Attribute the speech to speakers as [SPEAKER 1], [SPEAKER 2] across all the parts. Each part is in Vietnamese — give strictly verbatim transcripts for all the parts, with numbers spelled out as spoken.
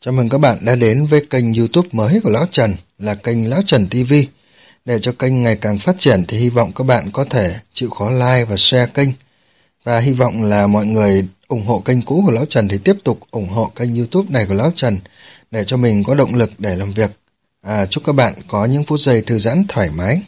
[SPEAKER 1] Chào mừng các bạn đã đến với kênh YouTube mới của Lão Trần là kênh Lão Trần ti vi. Để cho kênh ngày càng phát triển thì hy vọng các bạn có thể chịu khó like và share kênh. Và hy vọng là mọi người ủng hộ kênh cũ của Lão Trần thì tiếp tục ủng hộ kênh YouTube này của Lão Trần để cho mình có động lực để làm việc. À, chúc các bạn có những phút giây thư giãn thoải mái.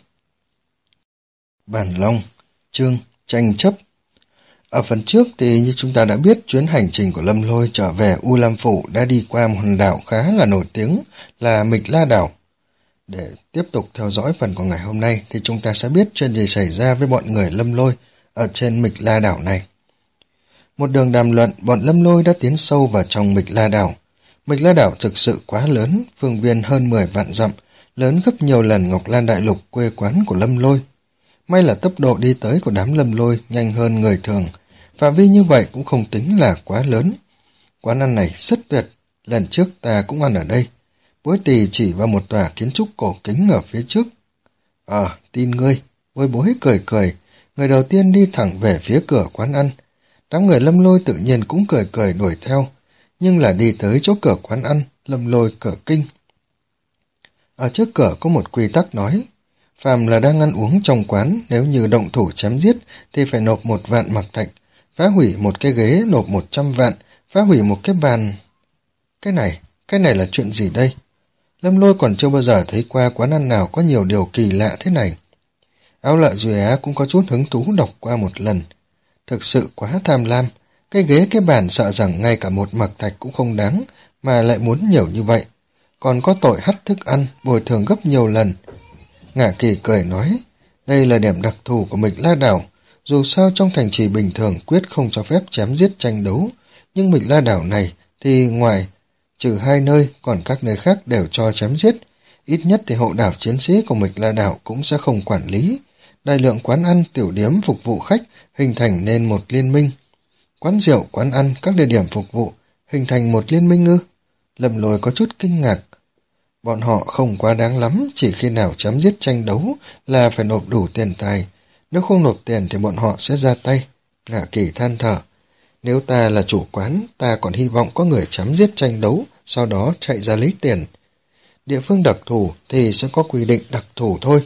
[SPEAKER 1] Bản Long, chương tranh chấp. Ở phần trước thì như chúng ta đã biết, chuyến hành trình của Lâm Lôi trở về U Lam Phủ đã đi qua một hòn đảo khá là nổi tiếng là Mịch La Đảo. Để tiếp tục theo dõi phần của ngày hôm nay thì chúng ta sẽ biết chuyện gì xảy ra với bọn người Lâm Lôi ở trên Mịch La Đảo này. Một đường đàm luận, bọn Lâm Lôi đã tiến sâu vào trong Mịch La Đảo. Mịch La Đảo thực sự quá lớn, phương viên hơn mười vạn dặm, lớn gấp nhiều lần Ngọc Lan Đại Lục quê quán của Lâm Lôi. May là tốc độ đi tới của đám Lâm Lôi nhanh hơn người thường, phạm vi như vậy cũng không tính là quá lớn. Quán ăn này rất tuyệt, lần trước ta cũng ăn ở đây. Bối Tì chỉ vào một tòa kiến trúc cổ kính ở phía trước. Ờ, tin ngươi. Bối Bối cười cười, người đầu tiên đi thẳng về phía cửa quán ăn. Đám người Lâm Lôi tự nhiên cũng cười cười đuổi theo, nhưng là đi tới chỗ cửa quán ăn, Lâm Lôi cửa kinh. Ở trước cửa có một quy tắc nói, phàm là đang ăn uống trong quán, nếu như động thủ chém giết thì phải nộp một vạn mặc thạch, phá hủy một cái ghế nộp một trăm vạn, phá hủy một cái bàn. Cái này, cái này là chuyện gì đây? Lâm Lôi còn chưa bao giờ thấy qua quán ăn nào có nhiều điều kỳ lạ thế này. Áo Lợi Duy Á cũng có chút hứng thú đọc qua một lần. Thực sự quá tham lam, cái ghế cái bàn sợ rằng ngay cả một mặc thạch cũng không đáng, mà lại muốn nhiều như vậy. Còn có tội hắt thức ăn, bồi thường gấp nhiều lần. Ngạ Kỳ cười nói, đây là điểm đặc thù của Mịch La Đảo. Dù sao trong thành trì bình thường quyết không cho phép chém giết tranh đấu, nhưng Mịch La Đảo này thì ngoài trừ hai nơi, còn các nơi khác đều cho chém giết. Ít nhất thì hộ đảo chiến sĩ của Mịch La Đảo cũng sẽ không quản lý. Đại lượng quán ăn, tiểu điếm phục vụ khách hình thành nên một liên minh. Quán rượu, quán ăn, các địa điểm phục vụ hình thành một liên minh ư? Lâm Lôi có chút kinh ngạc. Bọn họ không quá đáng lắm, chỉ khi nào chém giết tranh đấu là phải nộp đủ tiền tài. Nếu không nộp tiền thì bọn họ sẽ ra tay. Ngạ Kỳ than thở. Nếu ta là chủ quán, ta còn hy vọng có người chém giết tranh đấu, sau đó chạy ra lấy tiền. Địa phương đặc thù thì sẽ có quy định đặc thù thôi.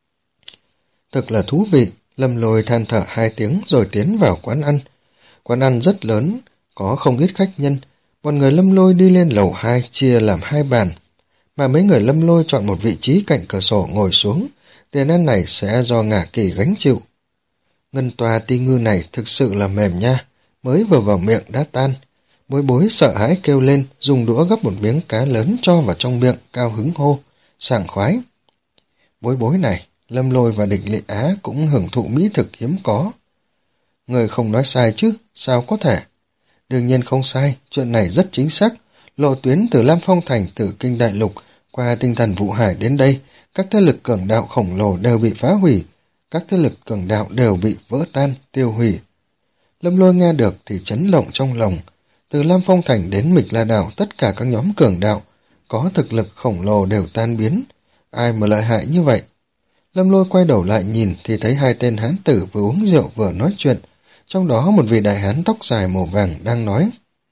[SPEAKER 1] Thực là thú vị, Lâm Lôi than thở hai tiếng rồi tiến vào quán ăn. Quán ăn rất lớn, có không ít khách nhân. Bọn người Lâm Lôi đi lên lầu hai chia làm hai bàn, mà mấy người Lâm Lôi chọn một vị trí cạnh cửa sổ ngồi xuống. Tiền ăn này sẽ do Ngạ Kỳ gánh chịu. Ngân tòa ti ngư này thực sự là mềm nha, mới vừa vào miệng đã tan. Bối Bối sợ hãi kêu lên, dùng đũa gấp một miếng cá lớn cho vào trong miệng, cao hứng hô, sảng khoái. Bối Bối này, Lâm Lôi và Địch Lệ Á cũng hưởng thụ mỹ thực hiếm có. Người không nói sai chứ, sao có thể? Đương nhiên không sai, chuyện này rất chính xác. Lộ tuyến từ Lam Phong Thành, từ Kinh Đại Lục qua Tinh Thần Vũ Hải đến đây, các thế lực cường đạo khổng lồ đều bị phá hủy, các thế lực cường đạo đều bị vỡ tan, tiêu hủy. Lâm Lôi nghe được thì chấn động trong lòng. Từ Lam Phong Thành đến Mịch La Đảo, tất cả các nhóm cường đạo có thực lực khổng lồ đều tan biến. Ai mà lợi hại như vậy? Lâm Lôi quay đầu lại nhìn thì thấy hai tên hán tử vừa uống rượu vừa nói chuyện. Trong đó một vị đại hán tóc dài màu vàng đang nói.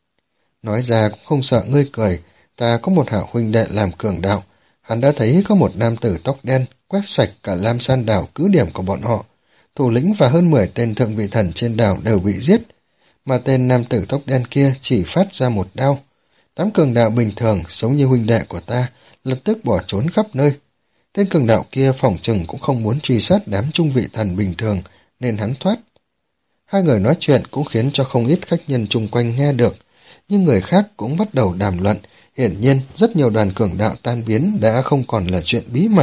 [SPEAKER 1] Nói ra cũng không sợ ngươi cười, ta có một hảo huynh đệ làm cường đạo. Hắn đã thấy có một nam tử tóc đen quét sạch cả Lam San đảo cứ điểm của bọn họ. Thủ lĩnh và hơn mười tên thượng vị thần trên đảo đều bị giết, mà tên nam tử tóc đen kia chỉ phát ra một đao. Đám cường đạo bình thường giống như huynh đệ của ta lập tức bỏ trốn khắp nơi. Tên cường đạo kia phỏng chừng cũng không muốn truy sát đám trung vị thần bình thường nên hắn thoát. Hai người nói chuyện cũng khiến cho không ít khách nhân chung quanh nghe được, nhưng người khác cũng bắt đầu đàm luận. Hiển nhiên rất nhiều đoàn cường đạo tan biến đã không còn là chuyện bí mật.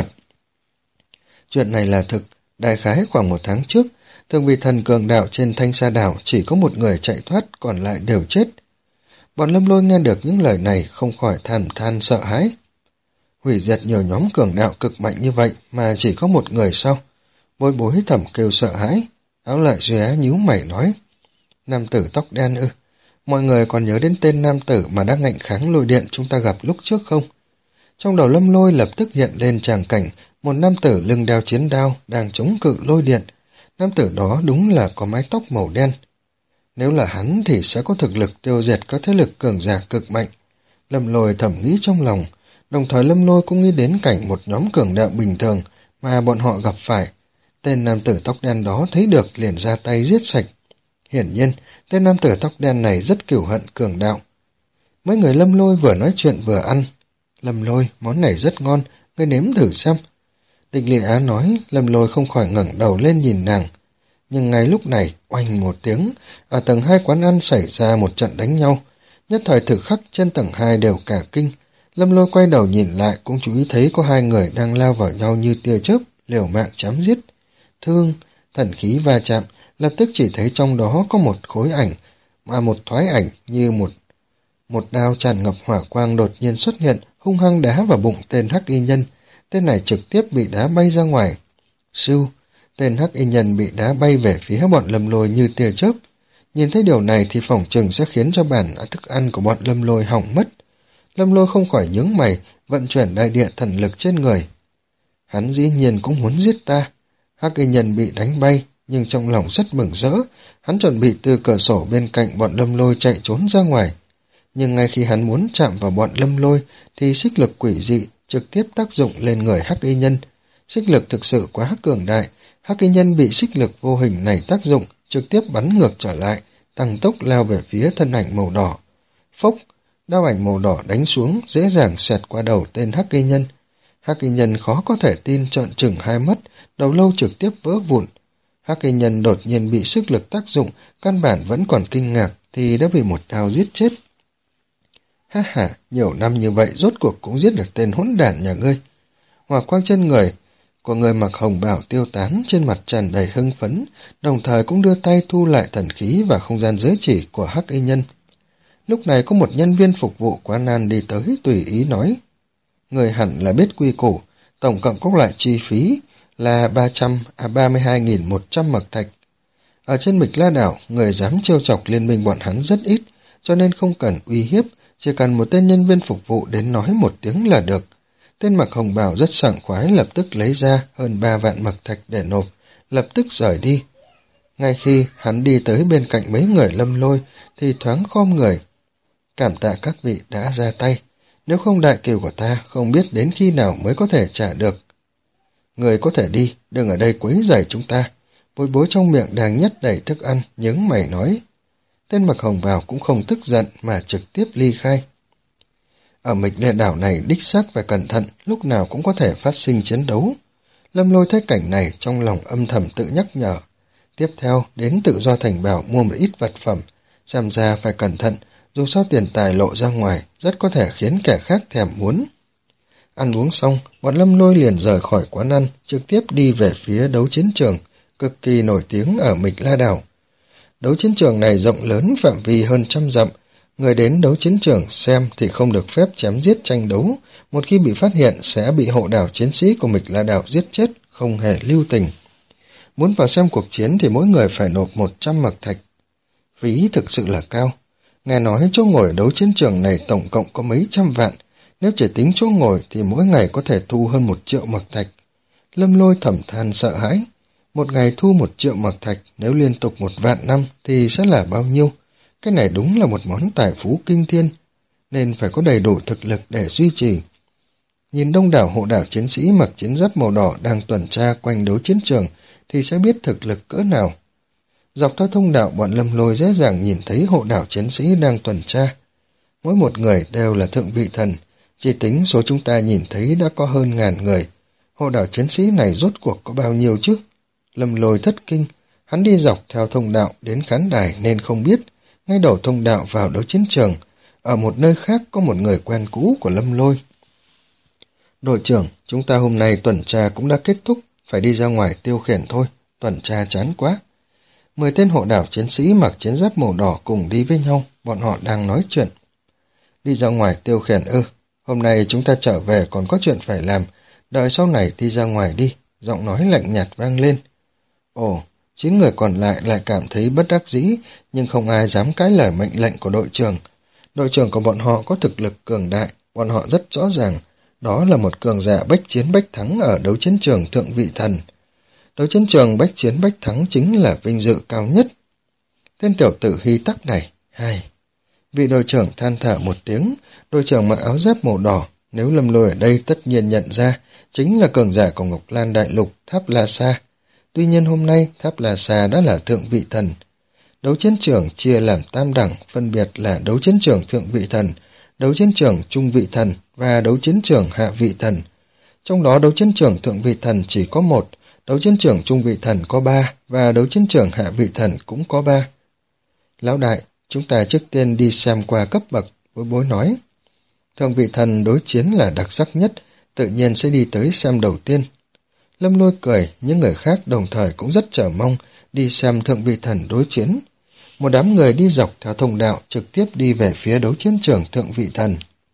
[SPEAKER 1] Chuyện này là thực. Đại khái khoảng một tháng trước, thượng vị thần cường đạo trên Thanh Sa đảo chỉ có một người chạy thoát, còn lại đều chết. Bọn Lâm Lôi nghe được những lời này không khỏi than than sợ hãi. Hủy diệt nhiều nhóm cường đạo cực mạnh như vậy mà chỉ có một người sao? Bối Bối thầm kêu sợ hãi. Áo Lợi Duy Á nhíu mày nói, nam tử tóc đen ư? Mọi người còn nhớ đến tên nam tử mà đã ngạnh kháng lôi điện chúng ta gặp lúc trước không? Trong đầu Lâm Lôi lập tức hiện lên tràng cảnh một nam tử lưng đeo chiến đao đang chống cự lôi điện. Nam tử đó đúng là có mái tóc màu đen. Nếu là hắn thì sẽ có thực lực tiêu diệt các thế lực cường giả cực mạnh. Lâm Lôi thầm nghĩ trong lòng, đồng thời Lâm Lôi cũng nghĩ đến cảnh một nhóm cường đạo bình thường mà bọn họ gặp phải. Tên nam tử tóc đen đó thấy được liền ra tay giết sạch. Hiển nhiên, tên nam tử tóc đen này rất cừu hận cường đạo. Mấy người Lâm Lôi vừa nói chuyện vừa ăn. Lâm Lôi, món này rất ngon, ngươi nếm thử xem. Địch Lệ Á nói, Lâm Lôi không khỏi ngẩng đầu lên nhìn nàng. Nhưng ngay lúc này, oanh một tiếng, ở tầng hai quán ăn xảy ra một trận đánh nhau. Nhất thời thực khắc trên tầng hai đều cả kinh. Lâm Lôi quay đầu nhìn lại cũng chú ý thấy có hai người đang lao vào nhau như tia chớp, liều mạng chém giết. Thương, thần khí va chạm, lập tức chỉ thấy trong đó có một khối ảnh, mà một thoái ảnh như một một đao tràn ngập hỏa quang đột nhiên xuất hiện, hung hăng đá vào bụng tên hắc y nhân. Tên này trực tiếp bị đá bay ra ngoài. Sưu, tên hắc y nhân bị đá bay về phía bọn Lâm Lôi như tia chớp. Nhìn thấy điều này thì phỏng chừng sẽ khiến cho bản thức ăn của bọn Lâm Lôi hỏng mất. Lâm Lôi không khỏi nhướng mày, vận chuyển đại địa thần lực trên người. Hắn dĩ nhiên cũng muốn giết ta. Hắc y nhân bị đánh bay, nhưng trong lòng rất mừng rỡ. Hắn chuẩn bị từ cửa sổ bên cạnh bọn Lâm Lôi chạy trốn ra ngoài. Nhưng ngay khi hắn muốn chạm vào bọn Lâm Lôi, thì xích lực quỷ dị trực tiếp tác dụng lên người hắc y nhân. Xích lực thực sự quá cường đại, hắc y nhân bị xích lực vô hình này tác dụng, trực tiếp bắn ngược trở lại, tăng tốc lao về phía thân ảnh màu đỏ. Phốc, đao ảnh màu đỏ đánh xuống, dễ dàng xẹt qua đầu tên hắc y nhân. Hắc y nhân khó có thể tin trợn trừng hai mắt, đầu lâu trực tiếp vỡ vụn. Hắc y nhân đột nhiên bị sức lực tác dụng, căn bản vẫn còn kinh ngạc thì đã bị một đao giết chết. Ha ha, nhiều năm như vậy rốt cuộc cũng giết được tên hỗn đản nhà ngươi. Hỏa quang trên người của người mặc hồng bào tiêu tán, trên mặt tràn đầy hưng phấn, đồng thời cũng đưa tay thu lại thần khí và không gian giới chỉ của hắc y nhân. Lúc này có một nhân viên phục vụ quán ăn đi tới tùy ý nói: người hẳn là biết quy củ, tổng cộng các loại chi phí là ba trăm à ba mươi hai nghìn một trăm mật thạch. Ở trên Mịch La đảo, người dám trêu chọc liên minh bọn hắn rất ít, cho nên không cần uy hiếp, chỉ cần một tên nhân viên phục vụ đến nói một tiếng là được. Tên mặc hồng bào rất sảng khoái lập tức lấy ra hơn ba vạn mật thạch để nộp, lập tức rời đi. Ngay khi hắn đi tới bên cạnh mấy người Lâm Lôi thì thoáng khom người. Cảm tạ các vị đã ra tay, nếu không đại kiều của ta không biết đến khi nào mới có thể trả được. Người có thể đi, đừng ở đây quấy rầy chúng ta. Bối bối trong miệng đang nhét đầy thức ăn, nhướng mày nói. Tên mặc hồng bào cũng không tức giận mà trực tiếp ly khai. Ở Mịch La đảo này đích xác phải cẩn thận, lúc nào cũng có thể phát sinh chiến đấu. Lâm Lôi thấy cảnh này trong lòng âm thầm tự nhắc nhở. Tiếp theo đến Tự Do Thành Bảo mua một ít vật phẩm, xem ra phải cẩn thận, dù sao tiền tài lộ ra ngoài rất có thể khiến kẻ khác thèm muốn. Ăn uống xong, bọn Lâm Lôi liền rời khỏi quán ăn, trực tiếp đi về phía đấu chiến trường, cực kỳ nổi tiếng ở Mịch La đảo. Đấu chiến trường này rộng lớn, phạm vi hơn trăm dặm. Người đến đấu chiến trường xem thì không được phép chém giết tranh đấu, một khi bị phát hiện sẽ bị hộ đảo chiến sĩ của Mịch La đảo giết chết, không hề lưu tình. Muốn vào xem cuộc chiến thì mỗi người phải nộp một trăm mật thạch. Phí thực sự là cao. Nghe nói chỗ ngồi đấu chiến trường này tổng cộng có mấy trăm vạn, nếu chỉ tính chỗ ngồi thì mỗi ngày có thể thu hơn một triệu mật thạch. Lâm Lôi thầm than sợ hãi. Một ngày thu một triệu mật thạch, nếu liên tục một vạn năm thì sẽ là bao nhiêu? Cái này đúng là một món tài phú kinh thiên, nên phải có đầy đủ thực lực để duy trì. Nhìn đông đảo hộ đảo chiến sĩ mặc chiến giáp màu đỏ đang tuần tra quanh đấu chiến trường thì sẽ biết thực lực cỡ nào. Dọc theo thông đạo, bọn Lâm Lôi dễ dàng nhìn thấy hộ đảo chiến sĩ đang tuần tra. Mỗi một người đều là thượng vị thần, chỉ tính số chúng ta nhìn thấy đã có hơn ngàn người. Hộ đảo chiến sĩ này rốt cuộc có bao nhiêu chứ? Lâm Lôi thất kinh, hắn đi dọc theo thông đạo đến khán đài nên không biết. Ngay đầu thông đạo vào đấu chiến trường, ở một nơi khác có một người quen cũ của Lâm Lôi. Đội trưởng, chúng ta hôm nay tuần tra cũng đã kết thúc, phải đi ra ngoài tiêu khiển thôi, tuần tra chán quá. Mười tên hộ đảo chiến sĩ mặc chiến giáp màu đỏ cùng đi với nhau, bọn họ đang nói chuyện. Đi ra ngoài tiêu khiển ư, hôm nay chúng ta trở về còn có chuyện phải làm, đợi sau này đi ra ngoài đi, giọng nói lạnh nhạt vang lên. Ồ, chín người còn lại lại cảm thấy bất đắc dĩ, nhưng không ai dám cãi lời mệnh lệnh của đội trưởng. Đội trưởng của bọn họ có thực lực cường đại, bọn họ rất rõ ràng, đó là một cường giả bách chiến bách thắng ở đấu chiến trường thượng vị thần. Đấu chiến trường bách chiến bách thắng chính là vinh dự cao nhất. Tên tiểu tử Hy Tắc này, hai. Vị đội trưởng than thở một tiếng, đội trưởng mặc áo giáp màu đỏ, nếu Lâm Lôi ở đây tất nhiên nhận ra, chính là cường giả của Ngọc Lan Đại Lục Tháp La Sa. Tuy nhiên hôm nay Tháp La Sa đã là thượng vị thần. Đấu chiến trường chia làm tam đẳng, phân biệt là đấu chiến trường thượng vị thần, đấu chiến trường trung vị thần và đấu chiến trường hạ vị thần. Trong đó đấu chiến trường thượng vị thần chỉ có một, đấu chiến trường trung vị thần có ba và đấu chiến trường hạ vị thần cũng có ba. Lão đại, chúng ta trước tiên đi xem qua cấp bậc, Bối Bối nói. Thượng vị thần đối chiến là đặc sắc nhất, tự nhiên sẽ đi tới xem đầu tiên. Lâm Lôi cười, những người khác đồng thời cũng rất chờ mong đi xem thượng vị thần đối chiến. Một đám người đi dọc theo thông đạo trực tiếp đi về phía đấu chiến trường thượng vị thần.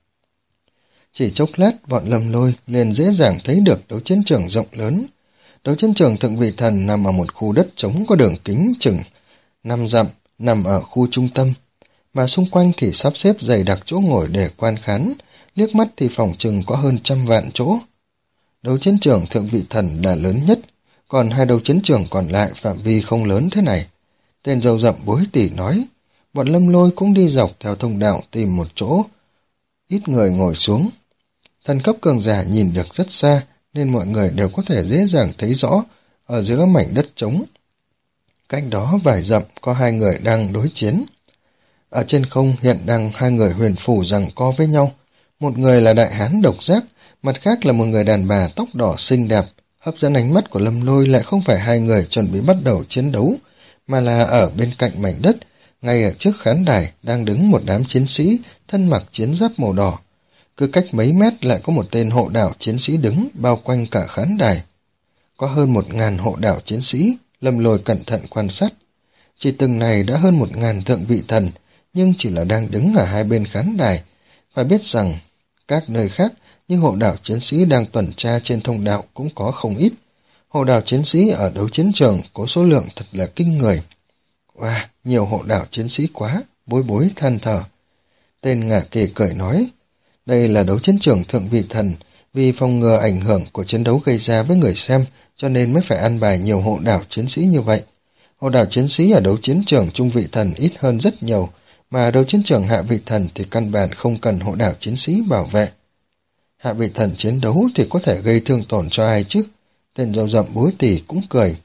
[SPEAKER 1] Chỉ chốc lát, bọn Lâm Lôi liền dễ dàng thấy được đấu chiến trường rộng lớn. Đấu chiến trường thượng vị thần nằm ở một khu đất trống có đường kính chừng năm dặm, nằm ở khu trung tâm, mà xung quanh thì sắp xếp dày đặc chỗ ngồi để quan khán, liếc mắt thì phòng chừng có hơn trăm vạn chỗ. Đấu chiến trường thượng vị thần là lớn nhất, còn hai đấu chiến trường còn lại phạm vi không lớn thế này. Tên râu rậm Bối Tỷ nói, bọn Lâm Lôi cũng đi dọc theo thông đạo tìm một chỗ, ít người ngồi xuống. Thần cấp cường giả nhìn được rất xa, nên mọi người đều có thể dễ dàng thấy rõ ở giữa mảnh đất trống. Cách đó vài dặm có hai người đang đối chiến. Ở trên không hiện đang hai người huyền phù giằng co với nhau. Một người là đại hán độc giác, mặt khác là một người đàn bà tóc đỏ xinh đẹp. Hấp dẫn ánh mắt của Lâm Lôi lại không phải hai người chuẩn bị bắt đầu chiến đấu, mà là ở bên cạnh mảnh đất, ngay ở trước khán đài đang đứng một đám chiến sĩ thân mặc chiến giáp màu đỏ. Cứ cách mấy mét lại có một tên hộ đạo chiến sĩ đứng bao quanh cả khán đài. Có hơn một ngàn hộ đạo chiến sĩ, Lâm Lôi cẩn thận quan sát. Chỉ từng này đã hơn một ngàn thượng vị thần, nhưng chỉ là đang đứng ở hai bên khán đài. Phải biết rằng, các nơi khác như hộ đạo chiến sĩ đang tuần tra trên thông đạo cũng có không ít. Hộ đạo chiến sĩ ở đấu chiến trường có số lượng thật là kinh người. Wow, nhiều hộ đạo chiến sĩ quá, Bối Bối than thở. Tên Ngả Kỳ cười nói, đây là đấu chiến trường thượng vị thần, vì phòng ngừa ảnh hưởng của chiến đấu gây ra với người xem, cho nên mới phải ăn bài nhiều hộ đạo chiến sĩ như vậy. Hộ đạo chiến sĩ ở đấu chiến trường trung vị thần ít hơn rất nhiều, mà đấu chiến trường hạ vị thần thì căn bản không cần hộ đạo chiến sĩ bảo vệ. Hạ vị thần chiến đấu thì có thể gây thương tổn cho ai chứ? Tên râu rậm Bối Tỷ cũng cười.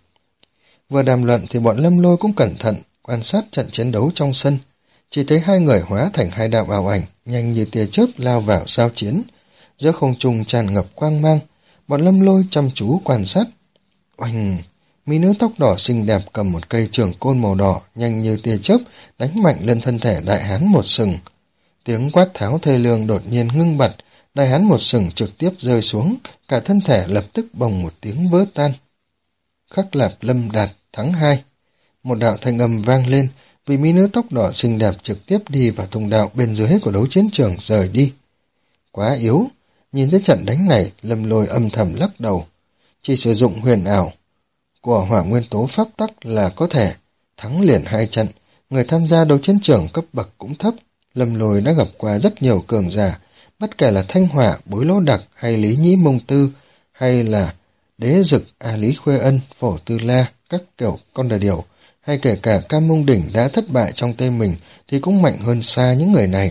[SPEAKER 1] Vừa đàm luận thì bọn Lâm Lôi cũng cẩn thận quan sát trận chiến đấu trong sân. Chỉ thấy hai người hóa thành hai đạo ảo ảnh, nhanh như tia chớp lao vào giao chiến. Giữa không trung tràn ngập quang mang, bọn Lâm Lôi chăm chú quan sát. Oanh! Mỹ nữ tóc đỏ xinh đẹp cầm một cây trường côn màu đỏ, nhanh như tia chớp, đánh mạnh lên thân thể đại hán một sừng. Tiếng quát tháo thê lương đột nhiên ngưng bặt, đại hán một sừng trực tiếp rơi xuống, cả thân thể lập tức bồng một tiếng vỡ tan. Khắc Lạp Lâm Đạt thắng hai. Một đạo thanh âm vang lên, vì mỹ nữ tóc đỏ xinh đẹp trực tiếp đi vào thông đạo bên dưới của đấu chiến trường rời đi. Quá yếu, nhìn thấy trận đánh này, Lâm Lôi âm thầm lắc đầu. Chỉ sử dụng huyền ảo của hỏa nguyên tố pháp tắc là có thể thắng liền hai trận. Người tham gia đấu chiến trường cấp bậc cũng thấp. Lâm Lôi đã gặp qua rất nhiều cường giả, bất kể là Thanh Hỏa, Bối Lỗ Đặc hay Lý Nhĩ Mông Tư, hay là Đế Dực, A Lý Khuê Ân, Phổ Tư La, các kiểu con đà điểu, hay kể cả Cam Mông Đỉnh đã thất bại trong tay mình thì cũng mạnh hơn xa những người này.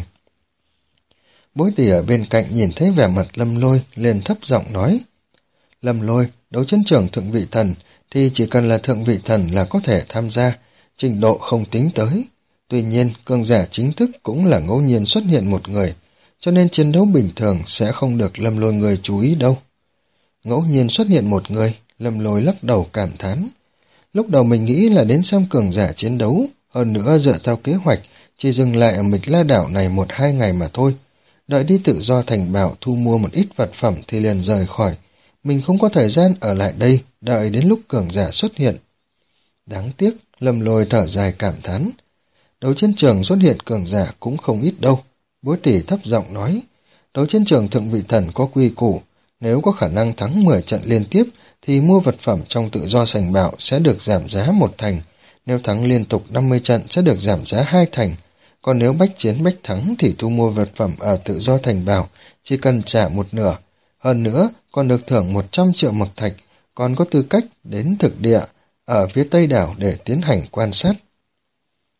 [SPEAKER 1] Bối Tỷ ở bên cạnh nhìn thấy vẻ mặt Lâm Lôi liền thấp giọng nói, Lâm Lôi, đấu chiến trường thượng vị thần thì chỉ cần là thượng vị thần là có thể tham gia, trình độ không tính tới. Tuy nhiên, cường giả chính thức cũng là ngẫu nhiên xuất hiện một người, cho nên chiến đấu bình thường sẽ không được Lâm Lôi người chú ý đâu. Ngẫu nhiên xuất hiện một người, Lâm Lôi lắc đầu cảm thán. Lúc đầu mình nghĩ là đến xem cường giả chiến đấu, hơn nữa dựa theo kế hoạch, chỉ dừng lại ở Mịch La Đảo này một hai ngày mà thôi. Đợi đi tự do thành bảo thu mua một ít vật phẩm thì liền rời khỏi. Mình không có thời gian ở lại đây, đợi đến lúc cường giả xuất hiện. Đáng tiếc, Lâm Lôi thở dài cảm thán. Đấu chiến trường xuất hiện cường giả cũng không ít đâu. Bối Tỷ thấp giọng nói, đấu chiến trường thượng vị thần có quy củ, nếu có khả năng thắng mười trận liên tiếp thì mua vật phẩm trong tự do sành bảo sẽ được giảm giá một thành, nếu thắng liên tục năm mươi trận sẽ được giảm giá hai thành, còn nếu bách chiến bách thắng thì thu mua vật phẩm ở tự do thành bảo chỉ cần trả một nửa, hơn nữa còn được thưởng một trăm triệu mộc thạch, còn có tư cách đến thực địa ở phía Tây đảo để tiến hành quan sát.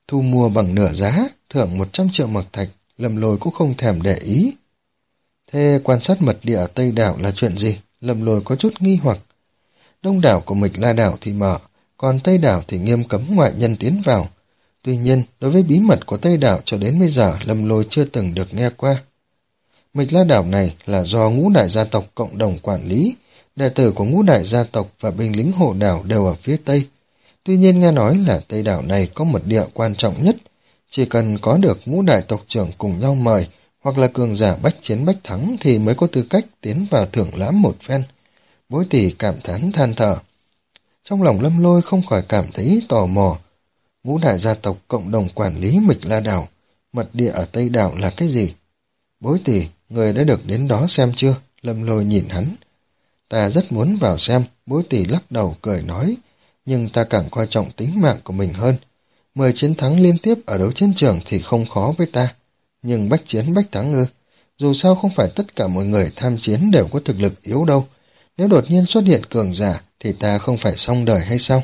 [SPEAKER 1] thu mua bằng nửa giá, thưởng một trăm triệu mặc thạch, Lâm Lôi cũng không thèm để ý. Thế quan sát mật địa ở Tây Đảo là chuyện gì? Lâm Lôi có chút nghi hoặc. Đông đảo của Mịch La Đảo thì mở, còn Tây Đảo thì nghiêm cấm ngoại nhân tiến vào. Tuy nhiên, đối với bí mật của Tây Đảo cho đến bây giờ, Lâm Lôi chưa từng được nghe qua. Mịch La Đảo này là do ngũ đại gia tộc cộng đồng quản lý, đệ tử của ngũ đại gia tộc và binh lính hộ đảo đều ở phía Tây. Tuy nhiên nghe nói là Tây Đảo này có một địa quan trọng nhất, chỉ cần có được ngũ đại tộc trưởng cùng nhau mời, hoặc là cường giả bách chiến bách thắng thì mới có tư cách tiến vào thưởng lãm một phen. Bối Tỷ cảm thán than thở. Trong lòng Lâm Lôi không khỏi cảm thấy tò mò. Ngũ đại gia tộc cộng đồng quản lý Mịch La Đảo, mật địa ở Tây Đảo là cái gì? Bối Tỷ, người đã được đến đó xem chưa? Lâm Lôi nhìn hắn. Ta rất muốn vào xem, Bối Tỷ lắc đầu cười nói, nhưng ta càng coi trọng tính mạng của mình hơn. Mười chiến thắng liên tiếp ở đấu chiến trường thì không khó với ta, nhưng bách chiến bách thắng ư? Dù sao không phải tất cả mọi người tham chiến đều có thực lực yếu đâu. Nếu đột nhiên xuất hiện cường giả thì ta không phải xong đời hay sao?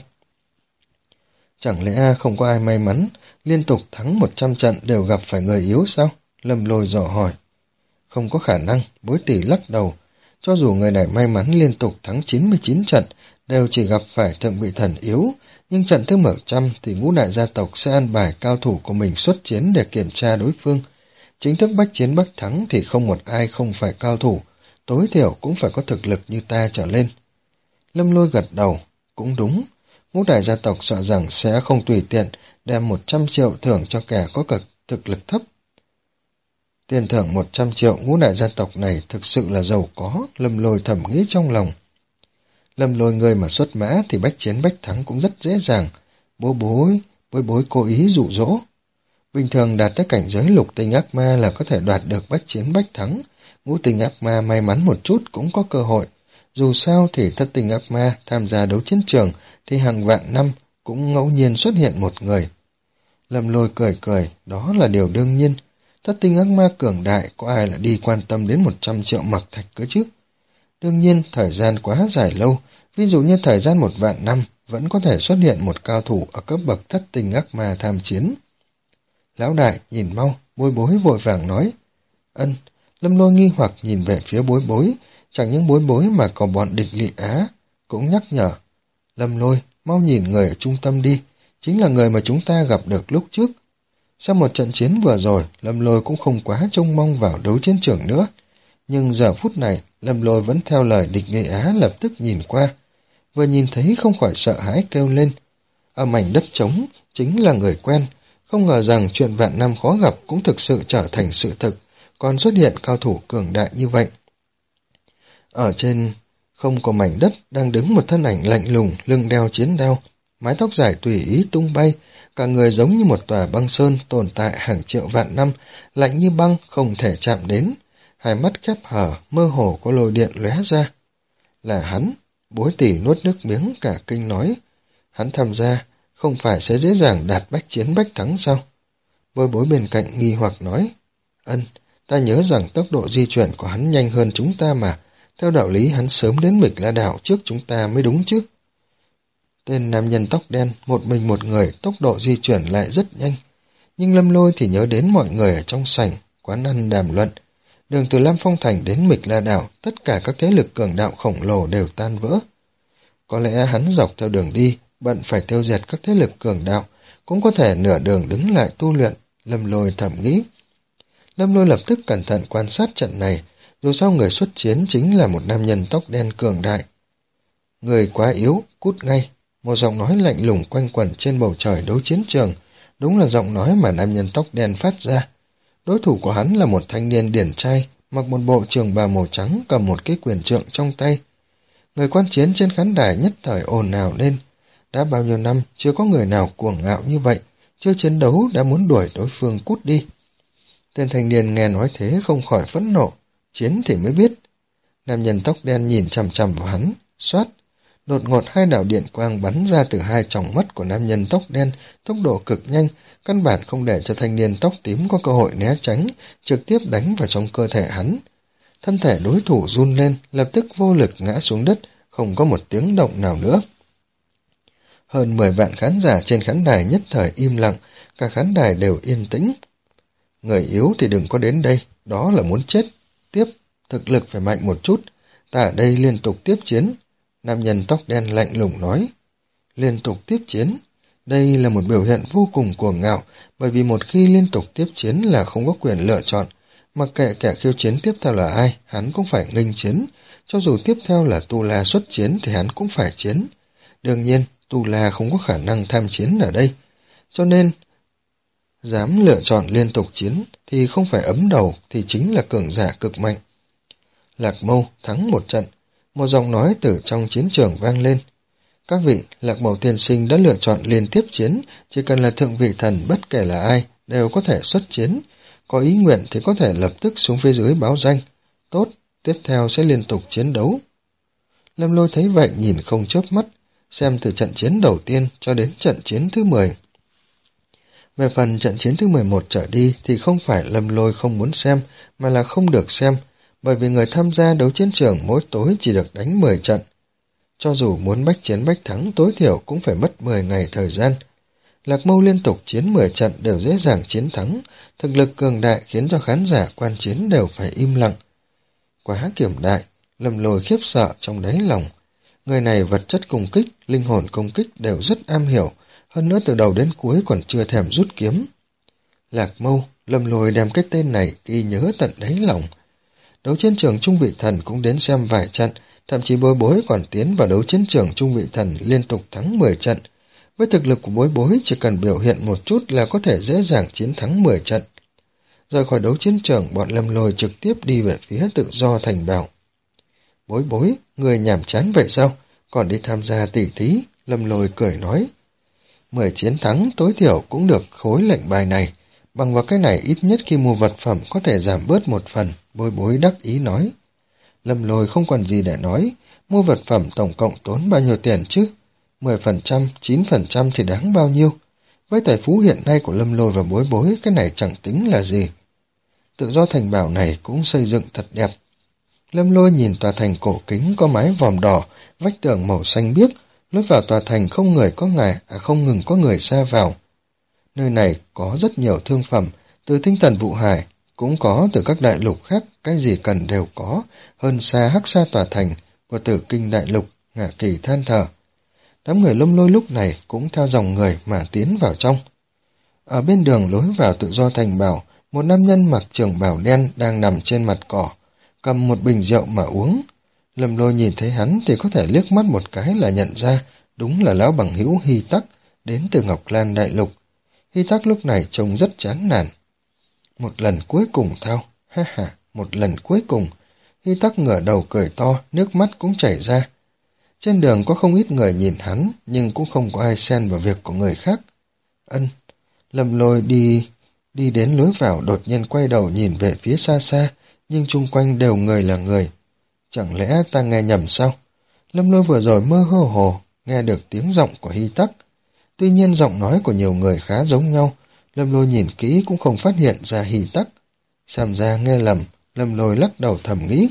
[SPEAKER 1] Chẳng lẽ không có ai may mắn liên tục thắng một trăm trận đều gặp phải người yếu sao? Lâm Lôi dò hỏi. Không có khả năng, Bối Tỷ lắc đầu. Cho dù người này may mắn liên tục thắng chín mươi chín trận, đều chỉ gặp phải thượng vị thần yếu, nhưng trận thứ một trăm thì ngũ đại gia tộc sẽ an bài cao thủ của mình xuất chiến để kiểm tra đối phương. Chính thức bách chiến bách thắng thì không một ai không phải cao thủ, tối thiểu cũng phải có thực lực như ta trở lên. Lâm Lôi gật đầu, cũng đúng, ngũ đại gia tộc sợ rằng sẽ không tùy tiện đem một trăm triệu thưởng cho kẻ có cực thực lực thấp. Tiền thưởng một trăm triệu ngũ đại gia tộc này thực sự là giàu có, Lâm Lôi thầm nghĩ trong lòng. Lâm Lôi người mà xuất mã thì bách chiến bách thắng cũng rất dễ dàng. Bố bối, bối bối cố ý dụ dỗ. Bình thường đạt tới cảnh giới lục tinh ác ma là có thể đoạt được bách chiến bách thắng. Ngũ tinh ác ma may mắn một chút cũng có cơ hội. Dù sao thì thất tinh ác ma tham gia đấu chiến trường thì hàng vạn năm cũng ngẫu nhiên xuất hiện một người. Lâm Lôi cười cười, đó là điều đương nhiên. Thất tinh ác ma cường đại, có ai là đi quan tâm đến một trăm triệu mặc thạch cơ chứ? Đương nhiên, thời gian quá dài lâu, ví dụ như thời gian một vạn năm, vẫn có thể xuất hiện một cao thủ ở cấp bậc thất tinh ác ma tham chiến. Lão đại, nhìn mau, Bối Bối vội vàng nói. Ân, Lâm Lôi nghi hoặc nhìn về phía Bối Bối, chẳng những Bối Bối mà còn bọn địch Lị Á, cũng nhắc nhở. Lâm Lôi, mau nhìn người ở trung tâm đi, chính là người mà chúng ta gặp được lúc trước. Sau một trận chiến vừa rồi, Lâm Lôi cũng không quá trông mong vào đấu chiến trường nữa. Nhưng giờ phút này, Lâm Lôi vẫn theo lời địch Nghệ Á lập tức nhìn qua. Vừa nhìn thấy không khỏi sợ hãi kêu lên. Ở mảnh đất trống, chính là người quen. Không ngờ rằng chuyện vạn năm khó gặp cũng thực sự trở thành sự thực, còn xuất hiện cao thủ cường đại như vậy. Ở trên không có mảnh đất đang đứng một thân ảnh lạnh lùng, lưng đeo chiến đao, mái tóc dài tùy ý tung bay, cả người giống như một tòa băng sơn tồn tại hàng triệu vạn năm, lạnh như băng không thể chạm đến. Hai mắt khép hở, mơ hồ có lôi điện lóe ra. Là hắn, Bối Tỷ nuốt nước miếng cả kinh nói. Hắn tham gia, không phải sẽ dễ dàng đạt bách chiến bách thắng sao? Bối Bối bên cạnh nghi hoặc nói. Ân, ta nhớ rằng tốc độ di chuyển của hắn nhanh hơn chúng ta mà. Theo đạo lý hắn sớm đến Mịch La Đảo trước chúng ta mới đúng chứ. Tên nam nhân tóc đen, một mình một người, tốc độ di chuyển lại rất nhanh. Nhưng Lâm Lôi thì nhớ đến mọi người ở trong sảnh, quán ăn đàm luận. Đường từ Lam Phong Thành đến Mịch La Đảo, tất cả các thế lực cường đạo khổng lồ đều tan vỡ. Có lẽ hắn dọc theo đường đi, bận phải tiêu diệt các thế lực cường đạo, cũng có thể nửa đường đứng lại tu luyện, Lâm Lôi thầm nghĩ. Lâm Lôi lập tức cẩn thận quan sát trận này, dù sao người xuất chiến chính là một nam nhân tóc đen cường đại. Người quá yếu, cút ngay. Một giọng nói lạnh lùng quanh quẩn trên bầu trời đấu chiến trường, đúng là giọng nói mà nam nhân tóc đen phát ra. Đối thủ của hắn là một thanh niên điển trai, mặc một bộ trường bào màu trắng cầm một cái quyền trượng trong tay. Người quan chiến trên khán đài nhất thời ồn ào lên. Đã bao nhiêu năm chưa có người nào cuồng ngạo như vậy, chưa chiến đấu đã muốn đuổi đối phương cút đi. Tên thanh niên nghe nói thế không khỏi phẫn nộ, chiến thì mới biết. Nam nhân tóc đen nhìn chằm chằm vào hắn, xoát. Đột ngột hai đạo điện quang bắn ra từ hai tròng mắt của nam nhân tóc đen, tốc độ cực nhanh, căn bản không để cho thanh niên tóc tím có cơ hội né tránh, trực tiếp đánh vào trong cơ thể hắn. Thân thể đối thủ run lên, lập tức vô lực ngã xuống đất, không có một tiếng động nào nữa. Hơn mười vạn khán giả trên khán đài nhất thời im lặng, cả khán đài đều yên tĩnh. Người yếu thì đừng có đến đây, đó là muốn chết. Tiếp, thực lực phải mạnh một chút, ta ở đây liên tục tiếp chiến. Nam nhân tóc đen lạnh lùng nói. Liên tục tiếp chiến, đây là một biểu hiện vô cùng cuồng ngạo, bởi vì một khi liên tục tiếp chiến là không có quyền lựa chọn. Mặc kệ kẻ khiêu chiến tiếp theo là ai, hắn cũng phải nghênh chiến. Cho dù tiếp theo là Tu La xuất chiến thì hắn cũng phải chiến. Đương nhiên, Tu La không có khả năng tham chiến ở đây. Cho nên, dám lựa chọn liên tục chiến thì không phải ấm đầu thì chính là cường giả cực mạnh. Lạc Mâu thắng một trận, một giọng nói từ trong chiến trường vang lên. Các vị, Lạc Mâu tiên sinh đã lựa chọn liên tiếp chiến, chỉ cần là thượng vị thần bất kể là ai đều có thể xuất chiến. Có ý nguyện thì có thể lập tức xuống phía dưới báo danh. Tốt, tiếp theo sẽ liên tục chiến đấu. Lâm Lôi thấy vậy nhìn không chớp mắt, xem từ trận chiến đầu tiên cho đến trận chiến thứ mười. Về phần trận chiến thứ mười một trở đi thì không phải Lâm Lôi không muốn xem, mà là không được xem, bởi vì người tham gia đấu chiến trường mỗi tối chỉ được đánh mười trận. Cho dù muốn bách chiến bách thắng tối thiểu cũng phải mất mười ngày thời gian. Lạc Mâu liên tục chiến mười trận đều dễ dàng chiến thắng, thực lực cường đại khiến cho khán giả quan chiến đều phải im lặng. Quá kiểm đại, Lâm Lôi khiếp sợ trong đáy lòng. Người này vật chất công kích, linh hồn công kích đều rất am hiểu, hơn nữa từ đầu đến cuối còn chưa thèm rút kiếm. Lạc Mâu, Lâm Lôi đem cái tên này ghi nhớ tận đáy lòng. Đấu chiến trường trung vị thần cũng đến xem vài trận, thậm chí Bối Bối còn tiến vào đấu chiến trường trung vị thần liên tục thắng mười trận. Với thực lực của Bối Bối chỉ cần biểu hiện một chút là có thể dễ dàng chiến thắng mười trận. Rời khỏi đấu chiến trường, bọn Lâm Lôi trực tiếp đi về phía Tự Do Thành Bảo. Bối Bối, người nhàm chán vậy sao? Còn đi tham gia tỷ thí, Lâm Lôi cười nói. Mười chiến thắng tối thiểu cũng được khối lệnh bài này, bằng vào cái này ít nhất khi mua vật phẩm có thể giảm bớt một phần, Bối Bối đắc ý nói. Lâm Lôi không còn gì để nói, mua vật phẩm tổng cộng tốn bao nhiêu tiền chứ? mười phần trăm, chín phần trăm thì đáng bao nhiêu? Với tài phú hiện nay của Lâm Lôi và Bối Bối, cái này chẳng tính là gì. Tự Do Thành Bảo này cũng xây dựng thật đẹp. Lâm Lôi nhìn tòa thành cổ kính có mái vòm đỏ, vách tường màu xanh biếc, lối vào tòa thành không người có ngài, à không ngừng có người xa vào. Nơi này có rất nhiều thương phẩm, từ Tinh Thần Vụ Hải, cũng có từ các đại lục khác, cái gì cần đều có, hơn xa Hắc Sa tòa thành của Tử Kinh đại lục, Ngạ Kỳ than thở. Đám người Lâm Lôi lúc này cũng theo dòng người mà tiến vào trong. Ở bên đường lối vào Tự Do Thành Bảo, một nam nhân mặc trường bào đen đang nằm trên mặt cỏ, cầm một bình rượu mà uống. Lâm Lôi nhìn thấy hắn thì có thể liếc mắt một cái là nhận ra, đúng là lão bằng hữu Hy Tắc, đến từ Ngọc Lan đại lục. Hy Tắc lúc này trông rất chán nản. Một lần cuối cùng thao, ha ha, một lần cuối cùng. Hy Tắc ngửa đầu cười to, nước mắt cũng chảy ra. Trên đường có không ít người nhìn hắn, nhưng cũng không có ai xen vào việc của người khác. Ân, Lâm Lôi đi, đi đến lối vào đột nhiên quay đầu nhìn về phía xa xa, nhưng chung quanh đều người là người. Chẳng lẽ ta nghe nhầm sao? Lâm Lôi vừa rồi mơ hồ hồ, nghe được tiếng giọng của Hy Tắc. Tuy nhiên giọng nói của nhiều người khá giống nhau, Lâm Lôi nhìn kỹ cũng không phát hiện ra Hy Tắc. Xem ra nghe lầm, Lâm Lôi lắc đầu thầm nghĩ.